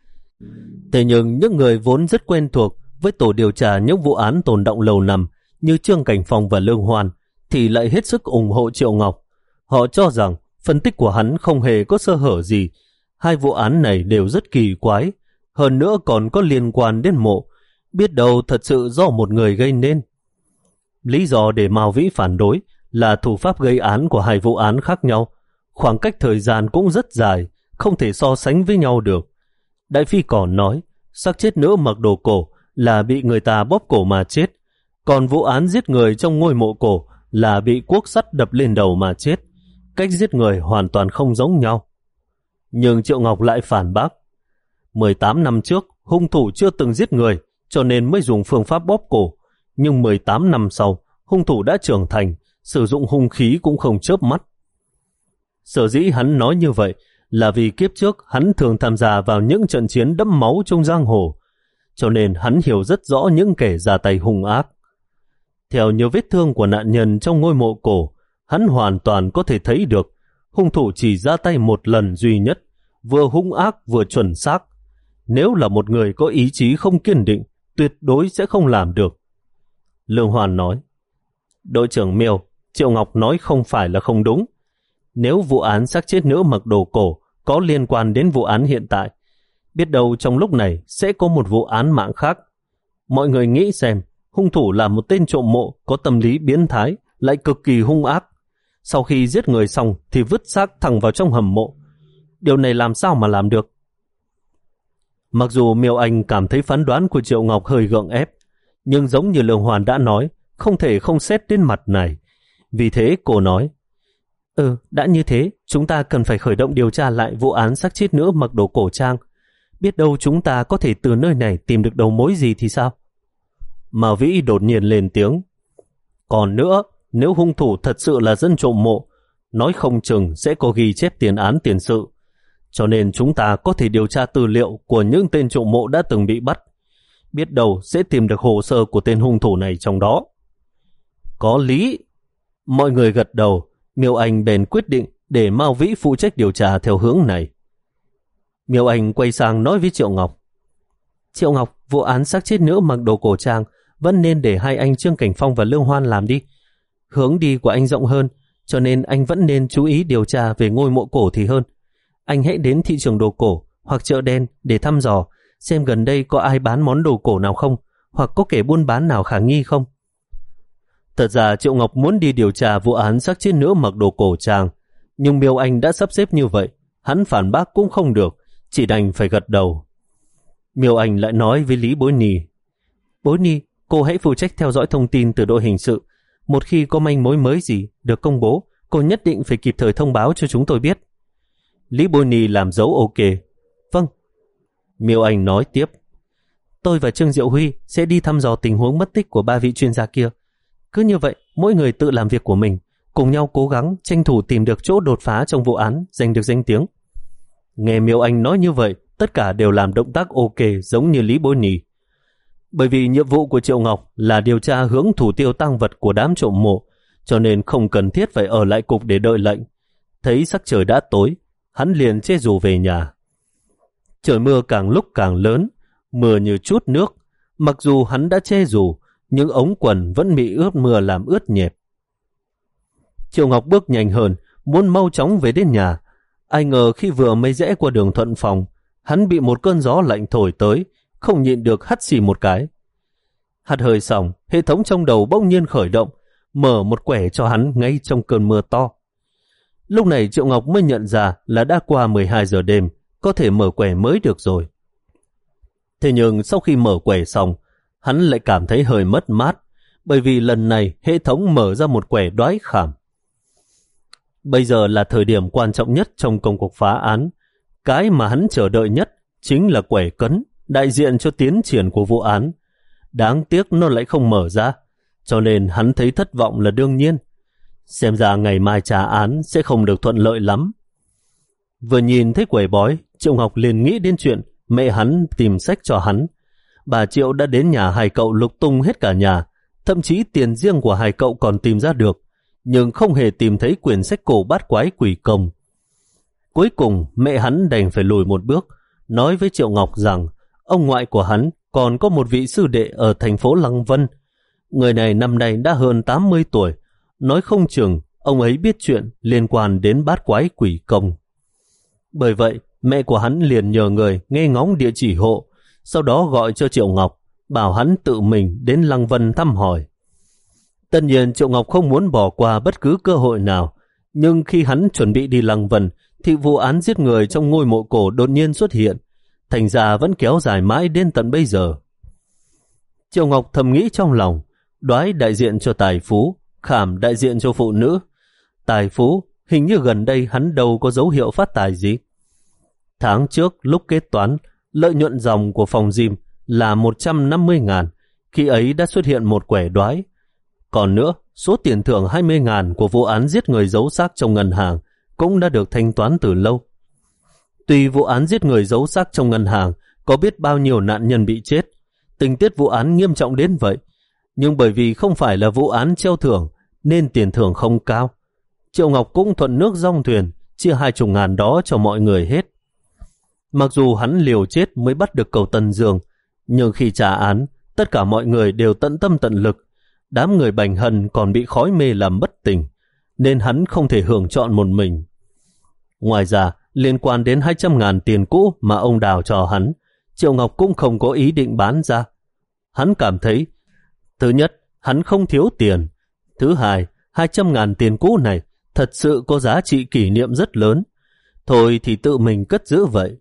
Speaker 1: Thế nhưng những người vốn rất quen thuộc với tổ điều tra những vụ án tồn đọng lâu năm như Trương Cảnh Phong và Lương Hoan thì lại hết sức ủng hộ Triệu Ngọc. Họ cho rằng phân tích của hắn không hề có sơ hở gì, hai vụ án này đều rất kỳ quái, hơn nữa còn có liên quan đến mộ, biết đâu thật sự do một người gây nên. Lý do để Mao Vĩ phản đối là thủ pháp gây án của hai vụ án khác nhau, khoảng cách thời gian cũng rất dài, không thể so sánh với nhau được. Đại phi còn nói, xác chết nữ mặc đồ cổ là bị người ta bóp cổ mà chết, còn vụ án giết người trong ngôi mộ cổ là bị cuốc sắt đập lên đầu mà chết. Cách giết người hoàn toàn không giống nhau. Nhưng Triệu Ngọc lại phản bác. mười tám năm trước, hung thủ chưa từng giết người, cho nên mới dùng phương pháp bóp cổ. Nhưng mười tám năm sau, hung thủ đã trưởng thành, sử dụng hung khí cũng không chớp mắt. Sở dĩ hắn nói như vậy là vì kiếp trước hắn thường tham gia vào những trận chiến đẫm máu trong giang hồ, cho nên hắn hiểu rất rõ những kẻ ra tay hung ác. Theo nhiều vết thương của nạn nhân trong ngôi mộ cổ, hắn hoàn toàn có thể thấy được hung thủ chỉ ra tay một lần duy nhất, vừa hung ác vừa chuẩn xác. Nếu là một người có ý chí không kiên định, tuyệt đối sẽ không làm được. Lương Hoàn nói, đội trưởng Miêu, Triệu Ngọc nói không phải là không đúng. Nếu vụ án xác chết nữ mặc đồ cổ có liên quan đến vụ án hiện tại, biết đâu trong lúc này sẽ có một vụ án mạng khác. Mọi người nghĩ xem, hung thủ là một tên trộm mộ có tâm lý biến thái, lại cực kỳ hung ác. Sau khi giết người xong thì vứt xác thẳng vào trong hầm mộ. Điều này làm sao mà làm được? Mặc dù Miêu Anh cảm thấy phán đoán của Triệu Ngọc hơi gượng ép, nhưng giống như Lương Hoàn đã nói, không thể không xét đến mặt này. Vì thế cô nói, Ừ, đã như thế, chúng ta cần phải khởi động điều tra lại vụ án xác chết nữ mặc đồ cổ trang. Biết đâu chúng ta có thể từ nơi này tìm được đầu mối gì thì sao? Mao Vĩ đột nhiên lên tiếng. Còn nữa, nếu hung thủ thật sự là dân trộm mộ, nói không chừng sẽ có ghi chép tiền án tiền sự. Cho nên chúng ta có thể điều tra tư liệu của những tên trộm mộ đã từng bị bắt. Biết đâu sẽ tìm được hồ sơ của tên hung thủ này trong đó. Có lý. Mọi người gật đầu. Miêu Anh bèn quyết định để Mao Vĩ phụ trách điều tra theo hướng này. Miêu Anh quay sang nói với Triệu Ngọc. Triệu Ngọc, vụ án xác chết nữ mặc đồ cổ trang vẫn nên để hai anh Trương Cảnh Phong và Lương Hoan làm đi. Hướng đi của anh rộng hơn, cho nên anh vẫn nên chú ý điều tra về ngôi mộ cổ thì hơn. Anh hãy đến thị trường đồ cổ hoặc chợ đen để thăm dò xem gần đây có ai bán món đồ cổ nào không, hoặc có kẻ buôn bán nào khả nghi không. Thật ra Triệu Ngọc muốn đi điều tra vụ án xác chết nữ mặc đồ cổ trang, nhưng Miêu Anh đã sắp xếp như vậy, hắn phản bác cũng không được, chỉ đành phải gật đầu. Miêu Anh lại nói với Lý Bối Ni, Bối Ni, cô hãy phụ trách theo dõi thông tin từ đội hình sự. Một khi có manh mối mới gì được công bố, cô nhất định phải kịp thời thông báo cho chúng tôi biết. Lý Bối Ni làm dấu ok. Vâng. Miêu Anh nói tiếp, tôi và Trương Diệu Huy sẽ đi thăm dò tình huống mất tích của ba vị chuyên gia kia. Cứ như vậy, mỗi người tự làm việc của mình, cùng nhau cố gắng tranh thủ tìm được chỗ đột phá trong vụ án, giành được danh tiếng. Nghe Miêu Anh nói như vậy, tất cả đều làm động tác ok giống như Lý Bối Ni. Bởi vì nhiệm vụ của Triệu Ngọc là điều tra hướng thủ tiêu tang vật của đám trộm mộ, cho nên không cần thiết phải ở lại cục để đợi lệnh. Thấy sắc trời đã tối, hắn liền che dù về nhà. Trời mưa càng lúc càng lớn, mưa như chút nước. Mặc dù hắn đã che dù, nhưng ống quần vẫn bị ướt mưa làm ướt nhẹp. Triệu Ngọc bước nhanh hơn, muốn mau chóng về đến nhà. Ai ngờ khi vừa mới rẽ qua đường Thuận Phòng, hắn bị một cơn gió lạnh thổi tới, không nhịn được hắt xì một cái. Hắt hơi xong, hệ thống trong đầu bỗng nhiên khởi động, mở một quẻ cho hắn ngay trong cơn mưa to. Lúc này Triệu Ngọc mới nhận ra là đã qua mười hai giờ đêm, có thể mở quẻ mới được rồi. Thế nhưng sau khi mở quẻ xong, hắn lại cảm thấy hơi mất mát, bởi vì lần này hệ thống mở ra một quẻ đoái khảm. Bây giờ là thời điểm quan trọng nhất trong công cuộc phá án. Cái mà hắn chờ đợi nhất chính là quẻ cấn, đại diện cho tiến triển của vụ án. Đáng tiếc nó lại không mở ra, cho nên hắn thấy thất vọng là đương nhiên. Xem ra ngày mai trả án sẽ không được thuận lợi lắm. Vừa nhìn thấy quẻ bói, Triệu Ngọc liền nghĩ đến chuyện mẹ hắn tìm sách cho hắn. Bà Triệu đã đến nhà hai cậu lục tung hết cả nhà, thậm chí tiền riêng của hai cậu còn tìm ra được, nhưng không hề tìm thấy quyển sách cổ bát quái quỷ công. Cuối cùng mẹ hắn đành phải lùi một bước, nói với Triệu Ngọc rằng ông ngoại của hắn còn có một vị sư đệ ở thành phố Lăng Vân. Người này năm nay đã hơn tám mươi tuổi, nói không chừng ông ấy biết chuyện liên quan đến bát quái quỷ công. Bởi vậy, mẹ của hắn liền nhờ người nghe ngóng địa chỉ hộ, sau đó gọi cho Triệu Ngọc, bảo hắn tự mình đến Lăng Vân thăm hỏi. Tất nhiên Triệu Ngọc không muốn bỏ qua bất cứ cơ hội nào, nhưng khi hắn chuẩn bị đi Lăng Vân, thì vụ án giết người trong ngôi mộ cổ đột nhiên xuất hiện, thành ra vẫn kéo dài mãi đến tận bây giờ. Triệu Ngọc thầm nghĩ trong lòng, đoái đại diện cho tài phú, khảm đại diện cho phụ nữ. Tài phú, hình như gần đây hắn đâu có dấu hiệu phát tài gì. Tháng trước lúc kết toán, lợi nhuận dòng của phòng gym là một trăm năm mươi ngàn, khi ấy đã xuất hiện một quẻ đoái. Còn nữa, số tiền thưởng hai mươi ngàn của vụ án giết người giấu xác trong ngân hàng cũng đã được thanh toán từ lâu. Tuy vụ án giết người giấu xác trong ngân hàng có biết bao nhiêu nạn nhân bị chết, tình tiết vụ án nghiêm trọng đến vậy, nhưng bởi vì không phải là vụ án treo thưởng nên tiền thưởng không cao. Triệu Ngọc cũng thuận nước dong thuyền, chia hai chục ngàn đó cho mọi người hết. Mặc dù hắn liều chết mới bắt được cầu Tân Dương, nhưng khi trả án, tất cả mọi người đều tận tâm tận lực. Đám người Bành Hân còn bị khói mê làm bất tỉnh, nên hắn không thể hưởng trọn một mình. Ngoài ra, liên quan đến hai trăm ngàn tiền cũ mà ông Đào cho hắn, Triệu Ngọc cũng không có ý định bán ra. Hắn cảm thấy, thứ nhất, hắn không thiếu tiền. Thứ hai, hai trăm ngàn tiền cũ này thật sự có giá trị kỷ niệm rất lớn. Thôi thì tự mình cất giữ vậy.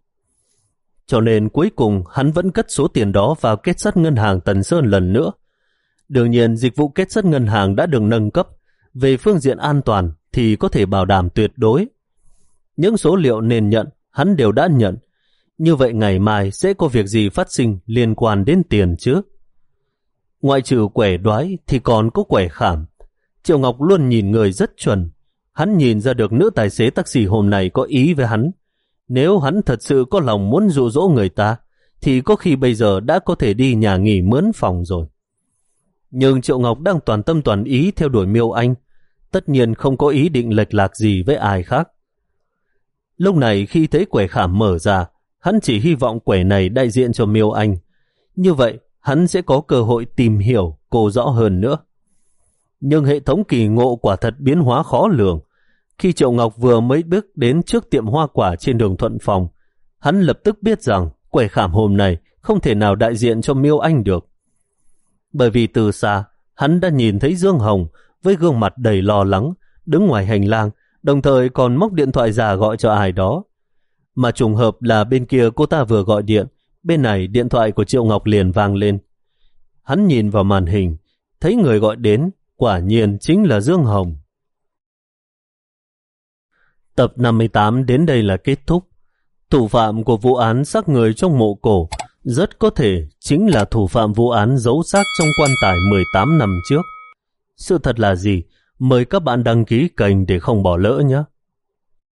Speaker 1: Cho nên cuối cùng hắn vẫn cất số tiền đó vào kết sắt ngân hàng Tần Sơn lần nữa. Đương nhiên dịch vụ kết sắt ngân hàng đã được nâng cấp. Về phương diện an toàn thì có thể bảo đảm tuyệt đối. Những số liệu nên nhận, hắn đều đã nhận. Như vậy ngày mai sẽ có việc gì phát sinh liên quan đến tiền chứ? Ngoại trừ quẻ đoái thì còn có quẻ khảm. Triệu Ngọc luôn nhìn người rất chuẩn. Hắn nhìn ra được nữ tài xế taxi hôm nay có ý với hắn. Nếu hắn thật sự có lòng muốn dụ dỗ người ta, thì có khi bây giờ đã có thể đi nhà nghỉ mướn phòng rồi. Nhưng Triệu Ngọc đang toàn tâm toàn ý theo đuổi Miêu Anh, tất nhiên không có ý định lệch lạc gì với ai khác. Lúc này khi thấy quẻ khảm mở ra, hắn chỉ hy vọng quẻ này đại diện cho Miêu Anh. Như vậy, hắn sẽ có cơ hội tìm hiểu cô rõ hơn nữa. Nhưng hệ thống kỳ ngộ quả thật biến hóa khó lường. Khi Triệu Ngọc vừa mới bước đến trước tiệm hoa quả trên đường Thuận Phòng, hắn lập tức biết rằng quẻ khảm hôm nay không thể nào đại diện cho Miêu Anh được. Bởi vì từ xa, hắn đã nhìn thấy Dương Hồng với gương mặt đầy lo lắng, đứng ngoài hành lang, đồng thời còn móc điện thoại ra gọi cho ai đó. Mà trùng hợp là bên kia cô ta vừa gọi điện, bên này điện thoại của Triệu Ngọc liền vang lên. Hắn nhìn vào màn hình, thấy người gọi đến, quả nhiên chính là Dương Hồng. Tập năm mươi tám đến đây là kết thúc. Thủ phạm của vụ án xác người trong mộ cổ rất có thể chính là thủ phạm vụ án giấu xác trong quan tài mười tám năm trước. Sự thật là gì? Mời các bạn đăng ký kênh để không bỏ lỡ nhé.